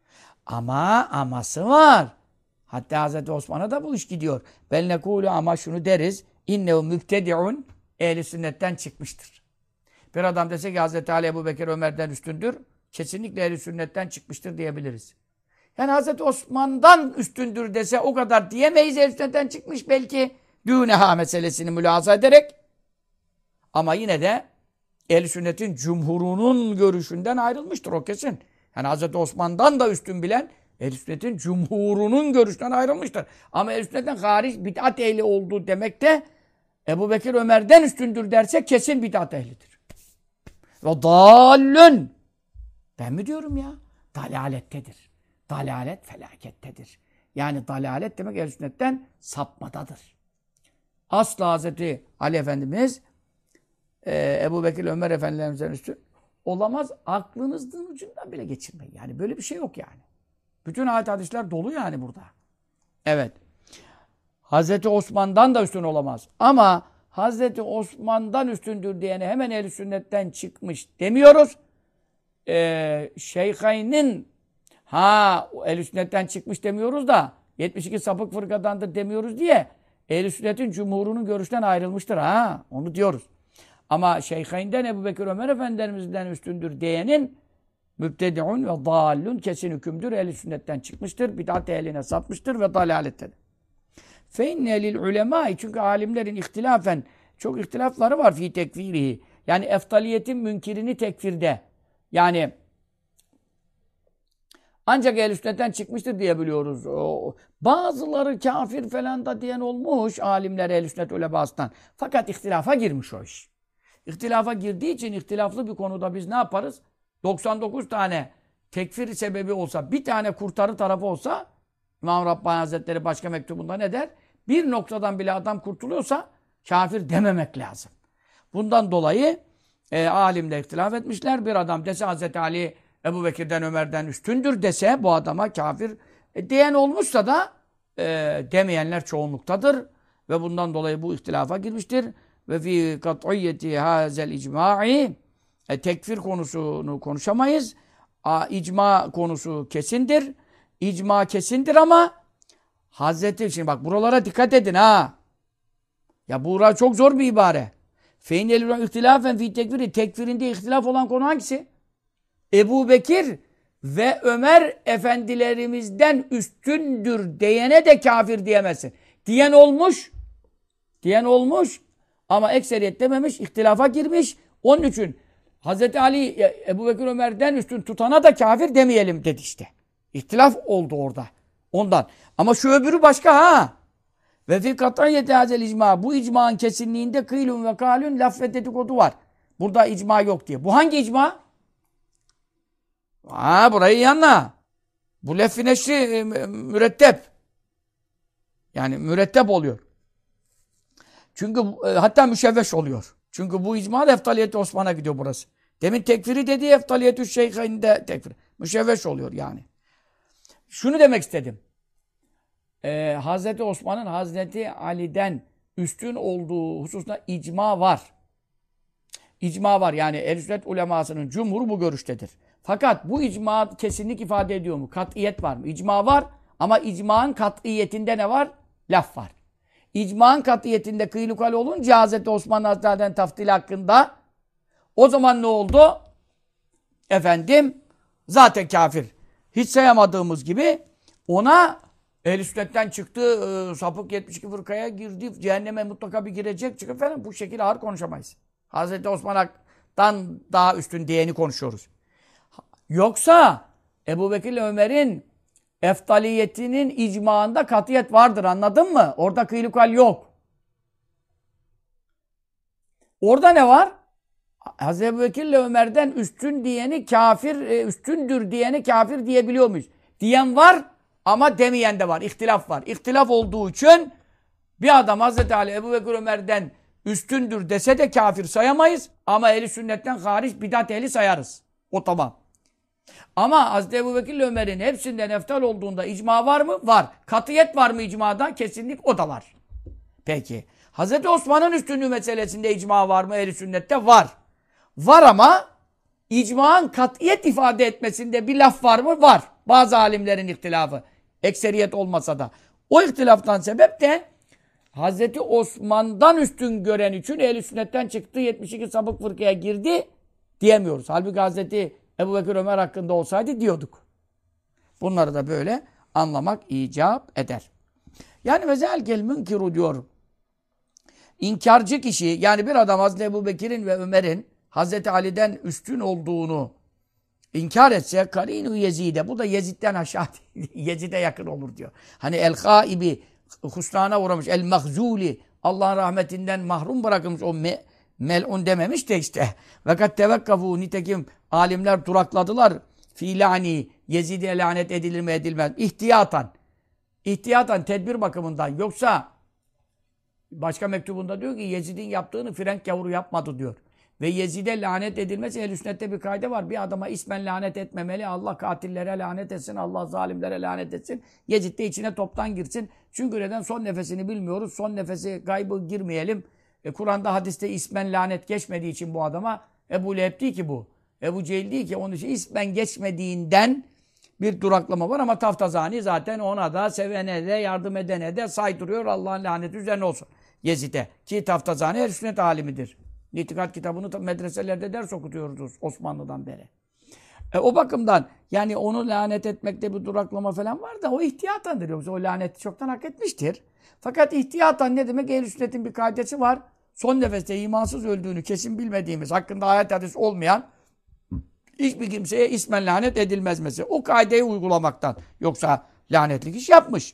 Aması var. Hatta Hazreti Osman'a da bu iş gidiyor. Bel nekulu ama şunu deriz. İnnehu mübtedi'un ehli sünnetten çıkmıştır. Bir adam dese ki Hazreti Ali Ebu Bekir Ömer'den üstündür. Kesinlikle ehli sünnetten çıkmıştır diyebiliriz. Yani Hazreti Osman'dan üstündür dese o kadar diyemeyiz. Ehli sünnetten çıkmış belki düğüneha meselesini mülahaza ederek. Ama yine de ehli sünnetin cumhurunun görüşünden ayrılmıştır o kesin. Yani Hazreti Osman'dan da üstün bilen ehl-i sünnetin cumhurunun görüşünden ayrılmıştır. Ama ehl-i sünnetten hariç bid'at ehli olduğu demek de Ebu Bekir Ömer'den üstündür derse kesin bid'at ehlidir. Ve dallün. Ben mi diyorum ya? Dalalettedir. Dalalet felakettedir. Yani dalalet demek ehl-i sünnetten sapmadadır. Asla Hazreti Ali Efendimiz Ebu Bekir Ömer Efendilerimizden üstün olamaz. Aklınızın ucundan bile geçirmeyin. Yani böyle bir şey yok yani. Bütün ayet hadisler dolu yani burada. Evet. Hazreti Osman'dan da üstün olamaz. Ama Hazreti Osman'dan üstündür diyene hemen ehl-i sünnetten çıkmış demiyoruz. Şeyhaynin ehl-i sünnetten çıkmış demiyoruz da 72 sapık fırkadandır demiyoruz diye ehl-i sünnetin cumhurunun görüşten ayrılmıştır. Onu diyoruz. Ama Şeyhayn'den Ebu Bekir Ömer Efendilerimizden üstündür diyenin mübtedi'un ve dallun kesin hükümdür. Ehl-i sünnetten çıkmıştır. Bid'at ehline sapmıştır ve dalalettedir. Fe inne lil ulemâi çünkü alimlerin ihtilafen çok ihtilafları var fi tekfirihi. Yani eftaliyetin münkirini tekfirde. Yani ancak ehl-i sünnetten çıkmıştır diye biliyoruz. Bazıları kafir falan da diyen olmuş alimler ehl-i sünnet ulemasından. Fakat ihtilafa girmiş o iş. İhtilafa girdiği için ihtilaflı bir konuda biz ne yaparız? 99 tane tekfir sebebi olsa, bir tane kurtarı tarafı olsa İmam Rabbani Hazretleri başka mektubunda ne der? Bir noktadan bile adam kurtuluyorsa kafir dememek lazım. Bundan dolayı alimler ihtilaf etmişler. Bir adam dese Hazreti Ali Ebu Bekir'den Ömer'den üstündür dese bu adama kafir diyen olmuşsa da demeyenler çoğunluktadır. Ve bundan dolayı bu ihtilafa girmiştir. Ve fi kat'iyyeti hazel icma'i tekfir konusunu konuşamayız. İcma konusu kesindir. İcma kesindir ama Hazreti şimdi bak buralara dikkat edin ha. Ya bura çok zor bir ibare. Feynelü ihtilafen fi tekfiri tekfirinde ihtilaf olan konu hangisi? Ebu Bekir ve Ömer efendilerimizden üstündür diyene de kafir diyemezsin. Diyen olmuş. Diyen olmuş. Ama ekseriyet dememiş, ihtilafa girmiş. Onun için Hz. Ali Ebu Bekir Ömer'den üstün tutana da kafir demeyelim dedi işte. İhtilaf oldu orada. Ondan. Ama şu öbürü başka ha. Ve fi kat'iyyeti hazel icma. Bu icmanın kesinliğinde kıylun ve kalun laf ve dedikodu var. Burada icma yok diye. Bu hangi icma? Burayı yanına. Bu lef-i neşri mürettep. Yani mürettep oluyor. Çünkü hatta müşevveş oluyor. Çünkü bu icma da eftaliyeti Osman'a gidiyor burası. Demin tekfiri dediği eftaliyetü şeyhinde tekfir. Müşevveş oluyor yani. Şunu demek istedim. Hazreti Osman'ın Hazreti Ali'den üstün olduğu hususunda icma var. İcma var. Yani ehl-i sünnet ulemasının cumhuru bu görüştedir. Fakat bu icma kesinlik ifade ediyor mu? Kat'iyet var mı? İcma var ama icmanın kat'iyetinde ne var? Laf var. İcmanın kat'iyetinde kıylukal olunca Hz. Osman Hazretleri'den taftil hakkında o zaman ne oldu? Efendim zaten kafir. Hiç sayamadığımız gibi ona ehl-i sünnetten çıktı, sapık 72 fırkaya girdi, cehenneme mutlaka bir girecek, çıkıp falan bu şekilde ağır konuşamayız. Hz. Osman'dan daha üstün diyeni konuşuyoruz. Yoksa Ebu Bekir ile Ömer'in eftaliyetinin icmaında katiyet vardır, anladın mı? Orada kıylukal yok. Orada ne var? Hz. Ebu Bekir ile Ömer'den üstün diyeni kafir, üstündür diyeni kafir diyebiliyor muyuz? Diyen var ama demeyen de var. İhtilaf var. İhtilaf olduğu için bir adam Hz. Ali Ebu Bekir Ömer'den üstündür dese de kafir sayamayız. Ama ehli sünnetten hariç bidat ehli sayarız. O tamam. Ama Hz. Ebu Bekir ile Ömer'in hepsinden eftal olduğunda icma var mı? Var. Katiyet var mı icmada? Kesinlik o da var. Peki. Hz. Osman'ın üstünlüğü meselesinde icma var mı? Ehli sünnette var. Var ama icmanın kat'iyet ifade etmesinde bir laf var mı? Var. Bazı alimlerin ihtilafı. Ekseriyet olmasa da. O ihtilaftan sebep de Hz. Osman'dan üstün gören için ehl-i sünnetten çıktı, 72 sapık fırkaya girdi diyemiyoruz. Halbuki Hz. Ebu Bekir Ömer hakkında olsaydı diyorduk. Bunları da böyle anlamak icap eder. Yani vezelkel münkiru diyor. İnkarcı kişi, yani bir adam Hz. Ebu Bekir'in ve Ömer'in Hz. Ali'den üstün olduğunu inkar etse karinu Yezid'e, bu da Yezid'den aşağı Yezid'e yakın olur diyor. Hani el-haibi, husrana uğramış, el-mahzuli, Allah'ın rahmetinden mahrum bırakılmış, o mel'un dememiş de işte. Fakat tevekkafu, nitekim alimler durakladılar. Filani, Yezid'e lanet edilir mi edilmez. İhtiyatan. İhtiyatan, tedbir bakımından. Yoksa başka mektubunda diyor ki Yezid'in yaptığını frenk gavuru yapmadı diyor. Ve Yezid'e lanet edilmesi ehl-i sünnette bir kaide var. Bir adama ismen lanet etmemeli. Allah katillere lanet etsin. Allah zalimlere lanet etsin. Yezid de içine toptan girsin. Çünkü neden? Son nefesini bilmiyoruz. Son nefesi gaybı girmeyelim. Kur'an'da hadiste ismen lanet geçmediği için bu adama Ebu Leheb değil ki bu. Ebu Cehil değil ki. Onun için ismen geçmediğinden bir duraklama var ama taftazani zaten ona da sevene de yardım edene de saydırıyor. Allah'ın laneti üzerine olsun. Yezid'e. Ki taftazani ehl-i sünnet alimidir. İtikat kitabını medreselerde ders okutuyoruz Osmanlı'dan beri. O bakımdan yani onu lanet etmekte bir duraklama falan var da o ihtiyatandır. Yoksa o laneti çoktan hak etmiştir. Fakat ihtiyatan ne demek? Ehl-i sünnetin bir kaidesi var. Son nefeste imansız öldüğünü kesin bilmediğimiz, hakkında ayet hadis olmayan hiçbir kimseye ismen lanet edilmez mesela. O kaideyi uygulamaktan. Yoksa lanetlik iş yapmış.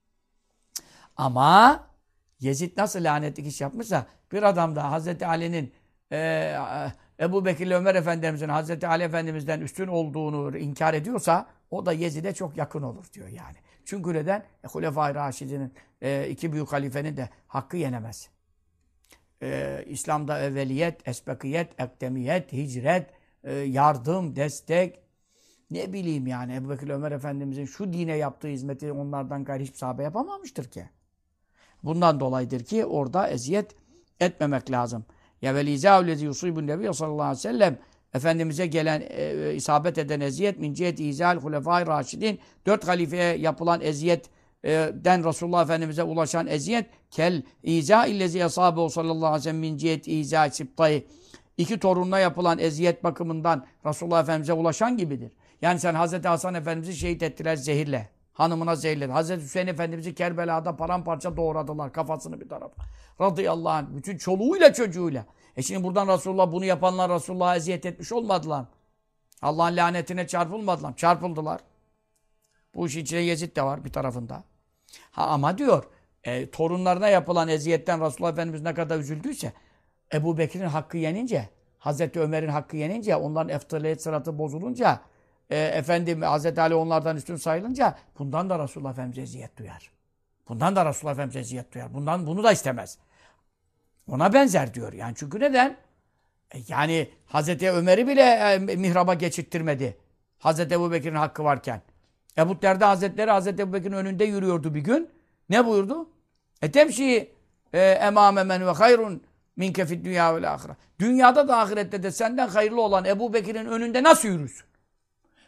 Ama Yezid nasıl lanetlik iş yapmışsa bir adam da Hz. Ali'nin Ebu Bekir ile Ömer Efendimiz'in Hz. Ali Efendimiz'den üstün olduğunu inkar ediyorsa o da Yezid'e çok yakın olur diyor yani. Çünkü neden? Hulefai Raşid'in iki büyük halifenin de hakkı yenemez. İslam'da evveliyet, esbekiyet, ekdemiyet, hicret, yardım, destek, ne bileyim yani Ebu Bekir Ömer Efendimiz'in şu dine yaptığı hizmeti onlardan gayrı hiçbir sahabe yapamamıştır ki. Bundan dolayıdır ki orada eziyet etmemek lazım. Ya velizâhu lezî yusîbun nebiyyü sallallahu aleyhi ve sellem Efendimiz'e gelen, isabet eden eziyet min ciheti izâl hulefâi râşidîn 4 halifeye yapılan eziyetten Resulullah Efendimiz'e ulaşan eziyet kel izâ illezî esâbehu sallallahu aleyhi ve sellem min ciheti izâ sibtayı 2 torununa yapılan eziyet bakımından Resulullah Efendimiz'e ulaşan gibidir. Yani sen Hazreti Hasan Efendimiz'i şehit ettiler zehirle. Hanımına zehirledi. Hazreti Hüseyin Efendimiz'i Kerbela'da paramparça doğradılar. Kafasını bir tarafa. Radıyallahu anh. Bütün çoluğuyla çocuğuyla. Şimdi buradan Resulullah bunu yapanlar Resulullah'a eziyet etmiş olmadılar. Allah'ın lanetine çarpılmadılar. Çarpıldılar. Bu işin içine Yezid de var bir tarafında. Ama diyor torunlarına yapılan eziyetten Resulullah Efendimiz ne kadar üzüldüyse Ebu Bekir'in hakkı yenince, Hazreti Ömer'in hakkı yenince, onların eftaliyet sıratı bozulunca, efendim Hazreti Ali onlardan üstün sayılınca bundan da Resulullah Efendimiz eziyet duyar. Bundan da Resulullah Efendimiz eziyet duyar. Bunu da istemez. Ona benzer diyor. Yani çünkü neden? Yani Hazreti Ömer'i bile mihraba geçirttirmedi. Hazreti Ebu Bekir'in hakkı varken. Ebu Derda Hazretleri Hazreti Ebu Bekir'in önünde yürüyordu bir gün. Ne buyurdu? Temşi emame men ve hayrun minke fid dünya vel ahire. Dünyada da ahirette de senden hayırlı olan Ebu Bekir'in önünde nasıl yürürsün?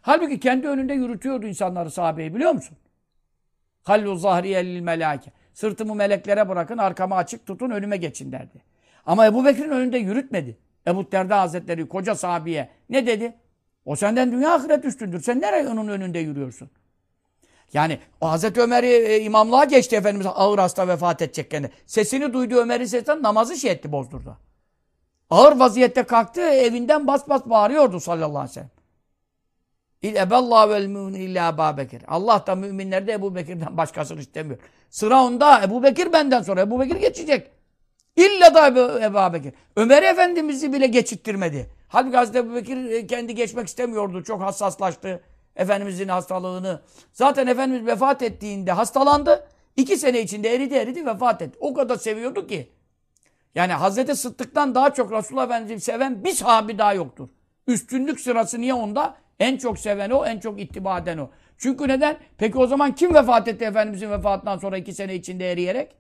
Halbuki kendi önünde yürütüyordu insanları, sahabeyi, biliyor musun? Hallu zahriye lil melâke. Sırtımı meleklere bırakın, arkamı açık tutun, önüme geçin derdi. Ama Ebu Bekir'in önünde yürütmedi. Ebu Derda Hazretleri koca sahabeye ne dedi? O senden dünya ahiret üstündür. Sen nereye onun önünde yürüyorsun? Yani o Hazreti Ömer'i imamlığa geçti Efendimiz ağır hasta vefat edecekken. Sesini duydu, Ömer'in sesinden namazı etti, bozdurdu. Ağır vaziyette kalktı, evinden bas bas bağırıyordu sallallahu aleyhi ve sellem. İl-eballahu vel mümin illa Ebu Bekir. Allah da müminler de Ebu Bekir'den başkasını istemiyor. Sıra onda. Ebu Bekir benden sonra. Ebu Bekir geçecek. İlla da Ebu Bekir. Ömer Efendimiz'i bile geçittirmedi. Halbuki Hazreti Ebu Bekir kendi geçmek istemiyordu. Çok hassaslaştı. Efendimizin hastalığını. Zaten Efendimiz vefat ettiğinde hastalandı. 2 sene içinde eridi vefat etti. O kadar seviyordu ki. Yani Hazreti Sıddık'tan daha çok Resulullah Efendimiz'i seven bir sahabi daha yoktur. Üstünlük sırası niye onda? En çok seven o, en çok ittiba eden o. Çünkü neden? Peki o zaman kim vefat etti Efendimizin vefatından sonra 2 sene içinde eriyerek?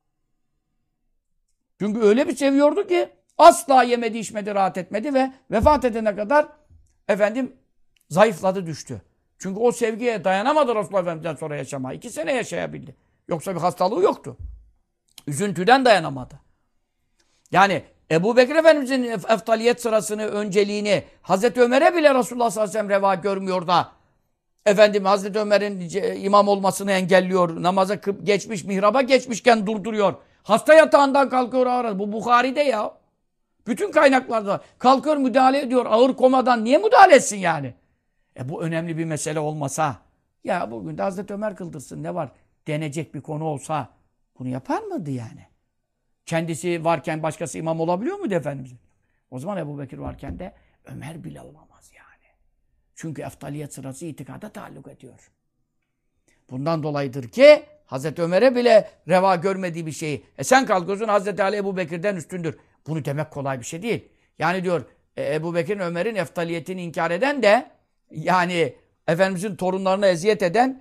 Çünkü öyle bir seviyordu ki asla yemedi, içmedi, rahat etmedi ve vefat edene kadar efendim zayıfladı, düştü. Çünkü o sevgiye dayanamadı Resulullah Efendimiz'den sonra yaşamaya. 2 sene yaşayabildi. Yoksa bir hastalığı yoktu. Üzüntüden dayanamadı. Yani Ebu Bekir Efendimiz'in eftaliyet sırasını, önceliğini Hazreti Ömer'e bile Resulullah sallallahu aleyhi ve sellem reva görmüyor da efendim Hazreti Ömer'in imam olmasını engelliyor. Namaza geçmiş, mihraba geçmişken durduruyor. Hasta yatağından kalkıyor ağır. Bu Bukhari'de ya. Bütün kaynaklarda kalkıyor, müdahale ediyor. Ağır komadan niye müdahale etsin yani? Bu önemli bir mesele olmasa, ya bugün de Hazreti Ömer kıldırsın, ne var? Denecek bir konu olsa bunu yapar mıydı yani? Kendisi varken başkası imam olabiliyor muydu Efendimiz'in? O zaman Ebu Bekir varken de Ömer bile olamaz yani. Çünkü eftaliyet sırası itikada taalluk ediyor. Bundan dolayıdır ki Hazreti Ömer'e bile reva görmediği bir şeyi. Sen kalkıyorsun Hazreti Ali Ebu Bekir'den üstündür. Bunu demek kolay bir şey değil. Yani diyor Ebu Bekir'in, Ömer'in eftaliyetini inkar eden de yani Efendimiz'in torunlarına eziyet eden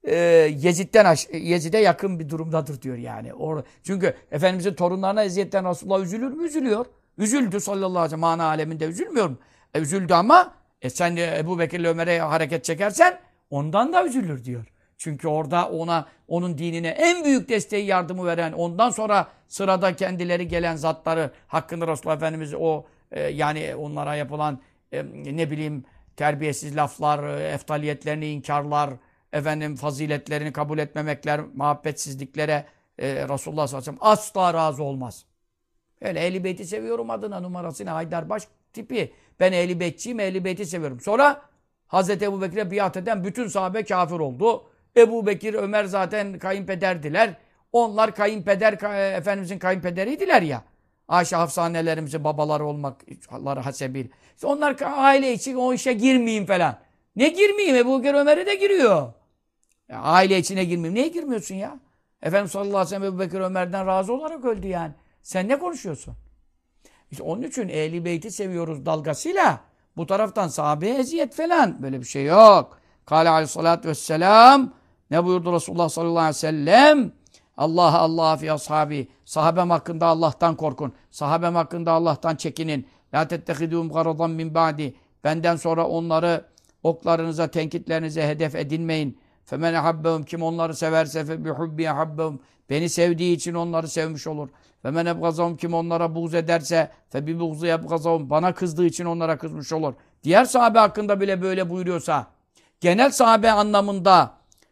Yezid'e yakın bir durumdadır diyor yani. Çünkü Efendimiz'in torunlarına eziyetten Resulullah üzülür mü? Üzülüyor. Üzüldü sallallahu aleyhi ve sellem. Mana aleminde üzülmüyor mu? Üzüldü ama sen Ebu Bekir'le Ömer'e hareket çekersen ondan da üzülür diyor. Çünkü orada onun dinine en büyük desteği, yardımı veren, ondan sonra sırada kendileri gelen zatları hakkında Resulullah Efendimiz yani onlara yapılan ne bileyim terbiyesiz laflar, eftaliyetlerini inkarlar, efendim faziletlerini kabul etmemekler, muhabbetsizliklere Resulullah sallallahu aleyhi ve sellem asla razı olmaz. Öyle Ehl-i Beyt'i seviyorum adına, numarasına Haydarbaş tipi. Ben Ehl-i Beytçiyim, Ehl-i Beyt'i seviyorum. Sonra Hazreti Ebu Bekir'e biat eden bütün sahabe kafir oldu. Ebu Bekir, Ömer zaten kayınpederdiler. Onlar Efendimizin kayınpederiydiler ya. Ayşe, Hafsa annelerimizin babaları olmakları hasebiyle. İşte onlar aile için o işe girmeyeyim falan. Ne girmeyeyim? Ebu Bekir Ömer'e de giriyor. Ya, aile içine girmeyeyim. Niye girmiyorsun ya? Efendimiz sallallahu aleyhi ve sellem Ebu Bekir Ömer'den razı olarak öldü yani. Sen ne konuşuyorsun? İşte onun için Ehl-i Beyt'i seviyoruz dalgasıyla bu taraftan sahabeye eziyet falan. Böyle bir şey yok. Kâle aleyhissalâtu vesselâm, ne buyurdu Resulullah sallallahu aleyhi ve sellem? Allah fi ashabi. Sahabem hakkında Allah'tan korkun. Sahabem hakkında Allah'tan çekinin. La tettehidûm garadan min ba'di. Benden sonra onları oklarınıza, tenkitlerinize hedef edinmeyin. Femen ahabbehum, kim onları severse fe bihubbi ahabbehum. Beni sevdiği için onları sevmiş olur. Femen ebgazahum, kim onlara buğz ederse fe bi buğzu ebgazahum. Bana kızdığı için onlara kızmış olur. Diğer sahabe hakkında bile böyle buyuruyorsa, genel sahabe anlamında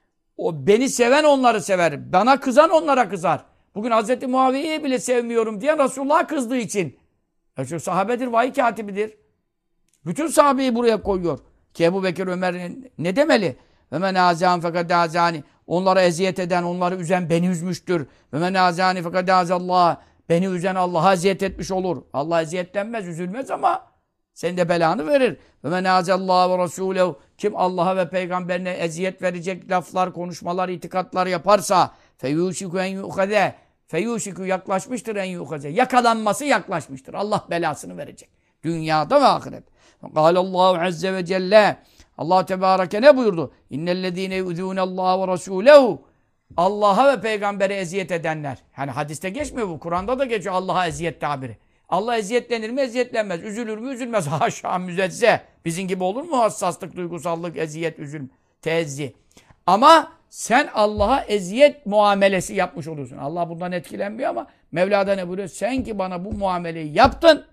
o beni seven onları sever. Bana kızan onlara kızar. Bugün Hz. Muaviye'yi bile sevmiyorum diyen Resulullah'a kızdığı için. Çünkü sahabedir, vahiy katibidir. Bütün sahabeyi buraya koyuyor. Ki Ebu Bekir, Ömer ne demeli? Ve men azân fekad azâni. Onlara eziyet eden, onları üzen beni üzmüştür. Ve men azâni fekad azâllâh. Beni üzen Allah'a eziyet etmiş olur. Allah eziyetlenmez, üzülmez ama senin de belanı verir. Ve men azâllâh ve rasûlehu. Kim Allah'a ve peygamberine eziyet verecek laflar, konuşmalar, itikatlar yaparsa feyûşikû en yu'khadê. Feyûşikû yaklaşmıştır en yu'khadê. Yakalanması yaklaşmıştır. Allah belasını verecek. Dünyada ve ahiret. Kâlallâhu azze ve celle. Allah Tebareke ne buyurdu? İnnellezîne yu'zûnallâhe ve rasûlehu. Allah'a ve peygambere eziyet edenler. Yani hadiste geçmiyor bu. Kur'an'da da geçiyor Allah'a eziyet tabiri. Allah eziyetlenir mi? Eziyetlenmez. Üzülür mü? Üzülmez. Haşa müzezze. Bizim gibi olur mu? Hassaslık, duygusallık, eziyet, üzülme, teezzi. Ama sen Allah'a eziyet muamelesi yapmış oluyorsun. Allah bundan etkilenmiyor ama Mevla'da ne buyuruyor? Sen ki bana bu muameleyi yaptın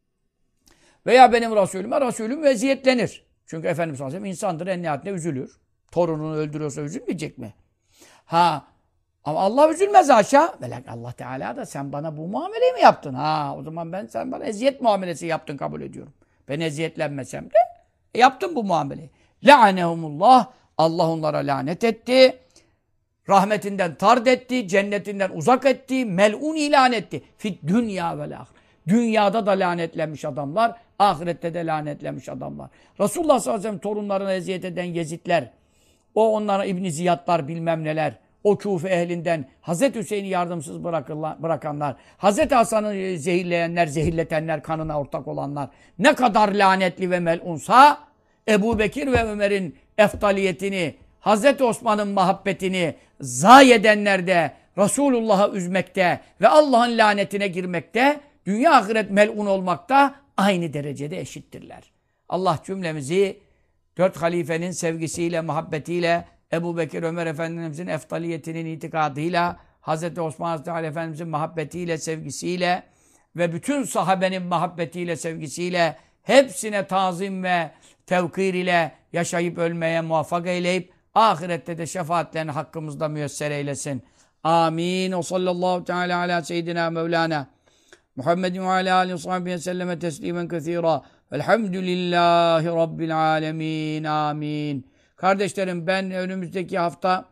veya benim Resulüm eziyetlenir. Çünkü Efendimiz sallallahu aleyhi ve sellem insandır, en nihayetinde üzülür. Torununu öldürüyorsa üzülmeyecek mi? Ha, ama Allah üzülmez haşa. Velak Allah Teala da sen bana bu muameleyi mi yaptın? Ha, o zaman sen bana eziyet muamelesi yaptın kabul ediyorum. Ben eziyetlenmesem de yaptım bu muameleyi. La'anehumullah. Allah onlara lanet etti. Rahmetinden tard etti. Cennetinden uzak etti. Mel'un ilan etti. Fit dünya vel ahir. Dünyada da lanetlenmiş adamlar. Ahirette de lanetlenmiş adamlar. Resulullah sallallahu aleyhi ve sellem torunlarına eziyet eden Yezidler. O onlara İbn Ziyadlar bilmem neler. O Kufe ehlinden Hazreti Hüseyin'i yardımsız bırakanlar. Hazreti Hasan'ı zehirleyenler, zehirletenler, kanına ortak olanlar. Ne kadar lanetli ve mel'unsa Ebu Bekir ve Ömer'in eftaliyetini, Hazreti Osman'ın muhabbetini zayi edenler de Resulullah'ı üzmekte ve Allah'ın lanetine girmekte, dünya ahiret mel'un olmakta aynı derecede eşittirler. Allah cümlemizi dört halifenin sevgisiyle, muhabbetiyle, Ebu Bekir, Ömer Efendimizin eftaliyetinin itikadıyla, Hazreti Osman Hazreti Ali Efendimizin muhabbetiyle, sevgisiyle ve bütün sahabenin muhabbetiyle, sevgisiyle hepsine tazim ve tevkir ile yaşayıp ölmeye muvaffak eyleyip ahirette de şefaatlerini hakkımızda müyesser eylesin. Amin. O sallallahu teala ala seyyidina Mevlana Muhammedin ve ala alihi ve sahbihi selleme teslimen kethira. Velhamdülillahi Rabbil alemin. Amin. Kardeşlerim, ben önümüzdeki hafta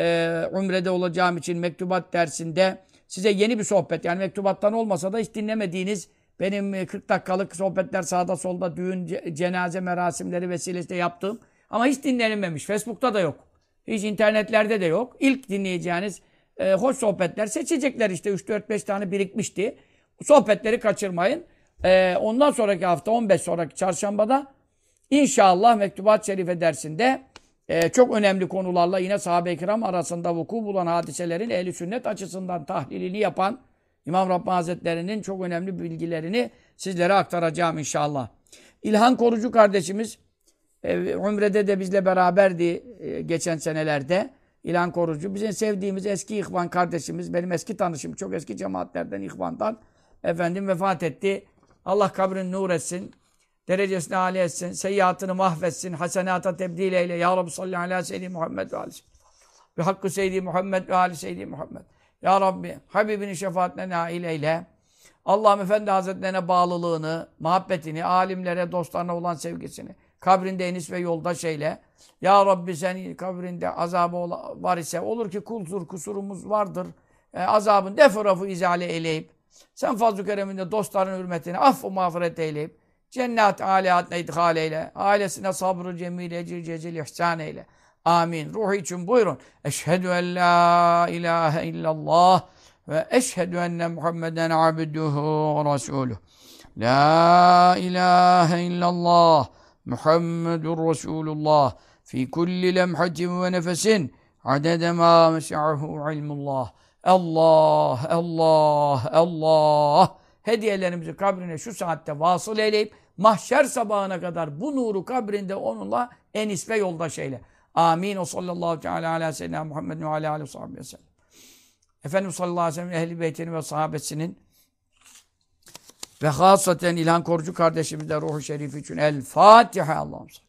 Umre'de olacağım için mektubat dersinde size yeni bir sohbet, yani mektubattan olmasa da hiç dinlemediğiniz benim 40 dakikalık sohbetler sağda solda düğün, cenaze merasimleri vesilesiyle yaptığım ama hiç dinlenmemiş. Facebook'ta da yok. Hiç internetlerde de yok. İlk dinleyeceğiniz hoş sohbetler seçecekler işte. 3-4-5 tane birikmişti. Sohbetleri kaçırmayın. Ondan sonraki hafta 15 sonraki çarşambada İnşallah Mektubat-ı Şerife dersinde çok önemli konularla yine sahabe-i kiram arasında vuku bulan hadiselerin ehl-i sünnet açısından tahlilini yapan İmam Rabbani Hazretleri'nin çok önemli bilgilerini sizlere aktaracağım inşallah. İlhan Korucu kardeşimiz Umre'de de bizle beraberdi geçen senelerde. İlhan Korucu bizim sevdiğimiz eski ihvan kardeşimiz, benim eski tanışım, çok eski cemaatlerden, ihvandan efendim vefat etti. Allah kabrini nur etsin. Derecesini âli etsin, seyyiatını mahvetsin, hasenata tebdil eyle. Ya Rabbi salli ala seyyidi Muhammed ve âli seyyidi. Ve hakkı seyyidi Muhammed ve âli seyyidi Muhammed. Ya Rabbi, Habibinin şefaatine nail eyle. Allah'ım Efendi Hazretlerine bağlılığını, muhabbetini, alimlere, dostlarına olan sevgisini, kabrinde enis ve yoldaş eyle. Ya Rabbi sen kabrinde azabı var ise, olur ki kuldur, kusurumuz vardır. Azabın defurafı izale eyleyip, sen fazl-ı kereminde dostların hürmetine affı mağfiret eyleyip, cennet âlihatine idhal eyle. Ailesine sabrı cemil, ecir cezil ihsan eyle. Amin. Ruhu için buyurun. Eşhedü en la ilahe illallah ve eşhedü enne Muhammeden abduhu ve resuluh. La ilahe illallah Muhammedur Resulullah fi kulli lemhatin ve nefesin adede ma mes'ahu ilmullah. Allah, Allah, Allah. Hediyelerimizi kabrine şu saatte vasıl eyleyip mahşer sabahına kadar bu nuru kabrinde onunla enis ve yoldaş eyle. Amin. O sallallahu teala ala seyyidina Muhammed ve ala aleyhi ve sahibi ve sellem. Efendimiz sallallahu aleyhi ve sellem ehl-i beytinin ve sahabesinin ve hasaten İlhan Korucu kardeşimizde ruhu şerifi için El Fatiha. Allah'ım.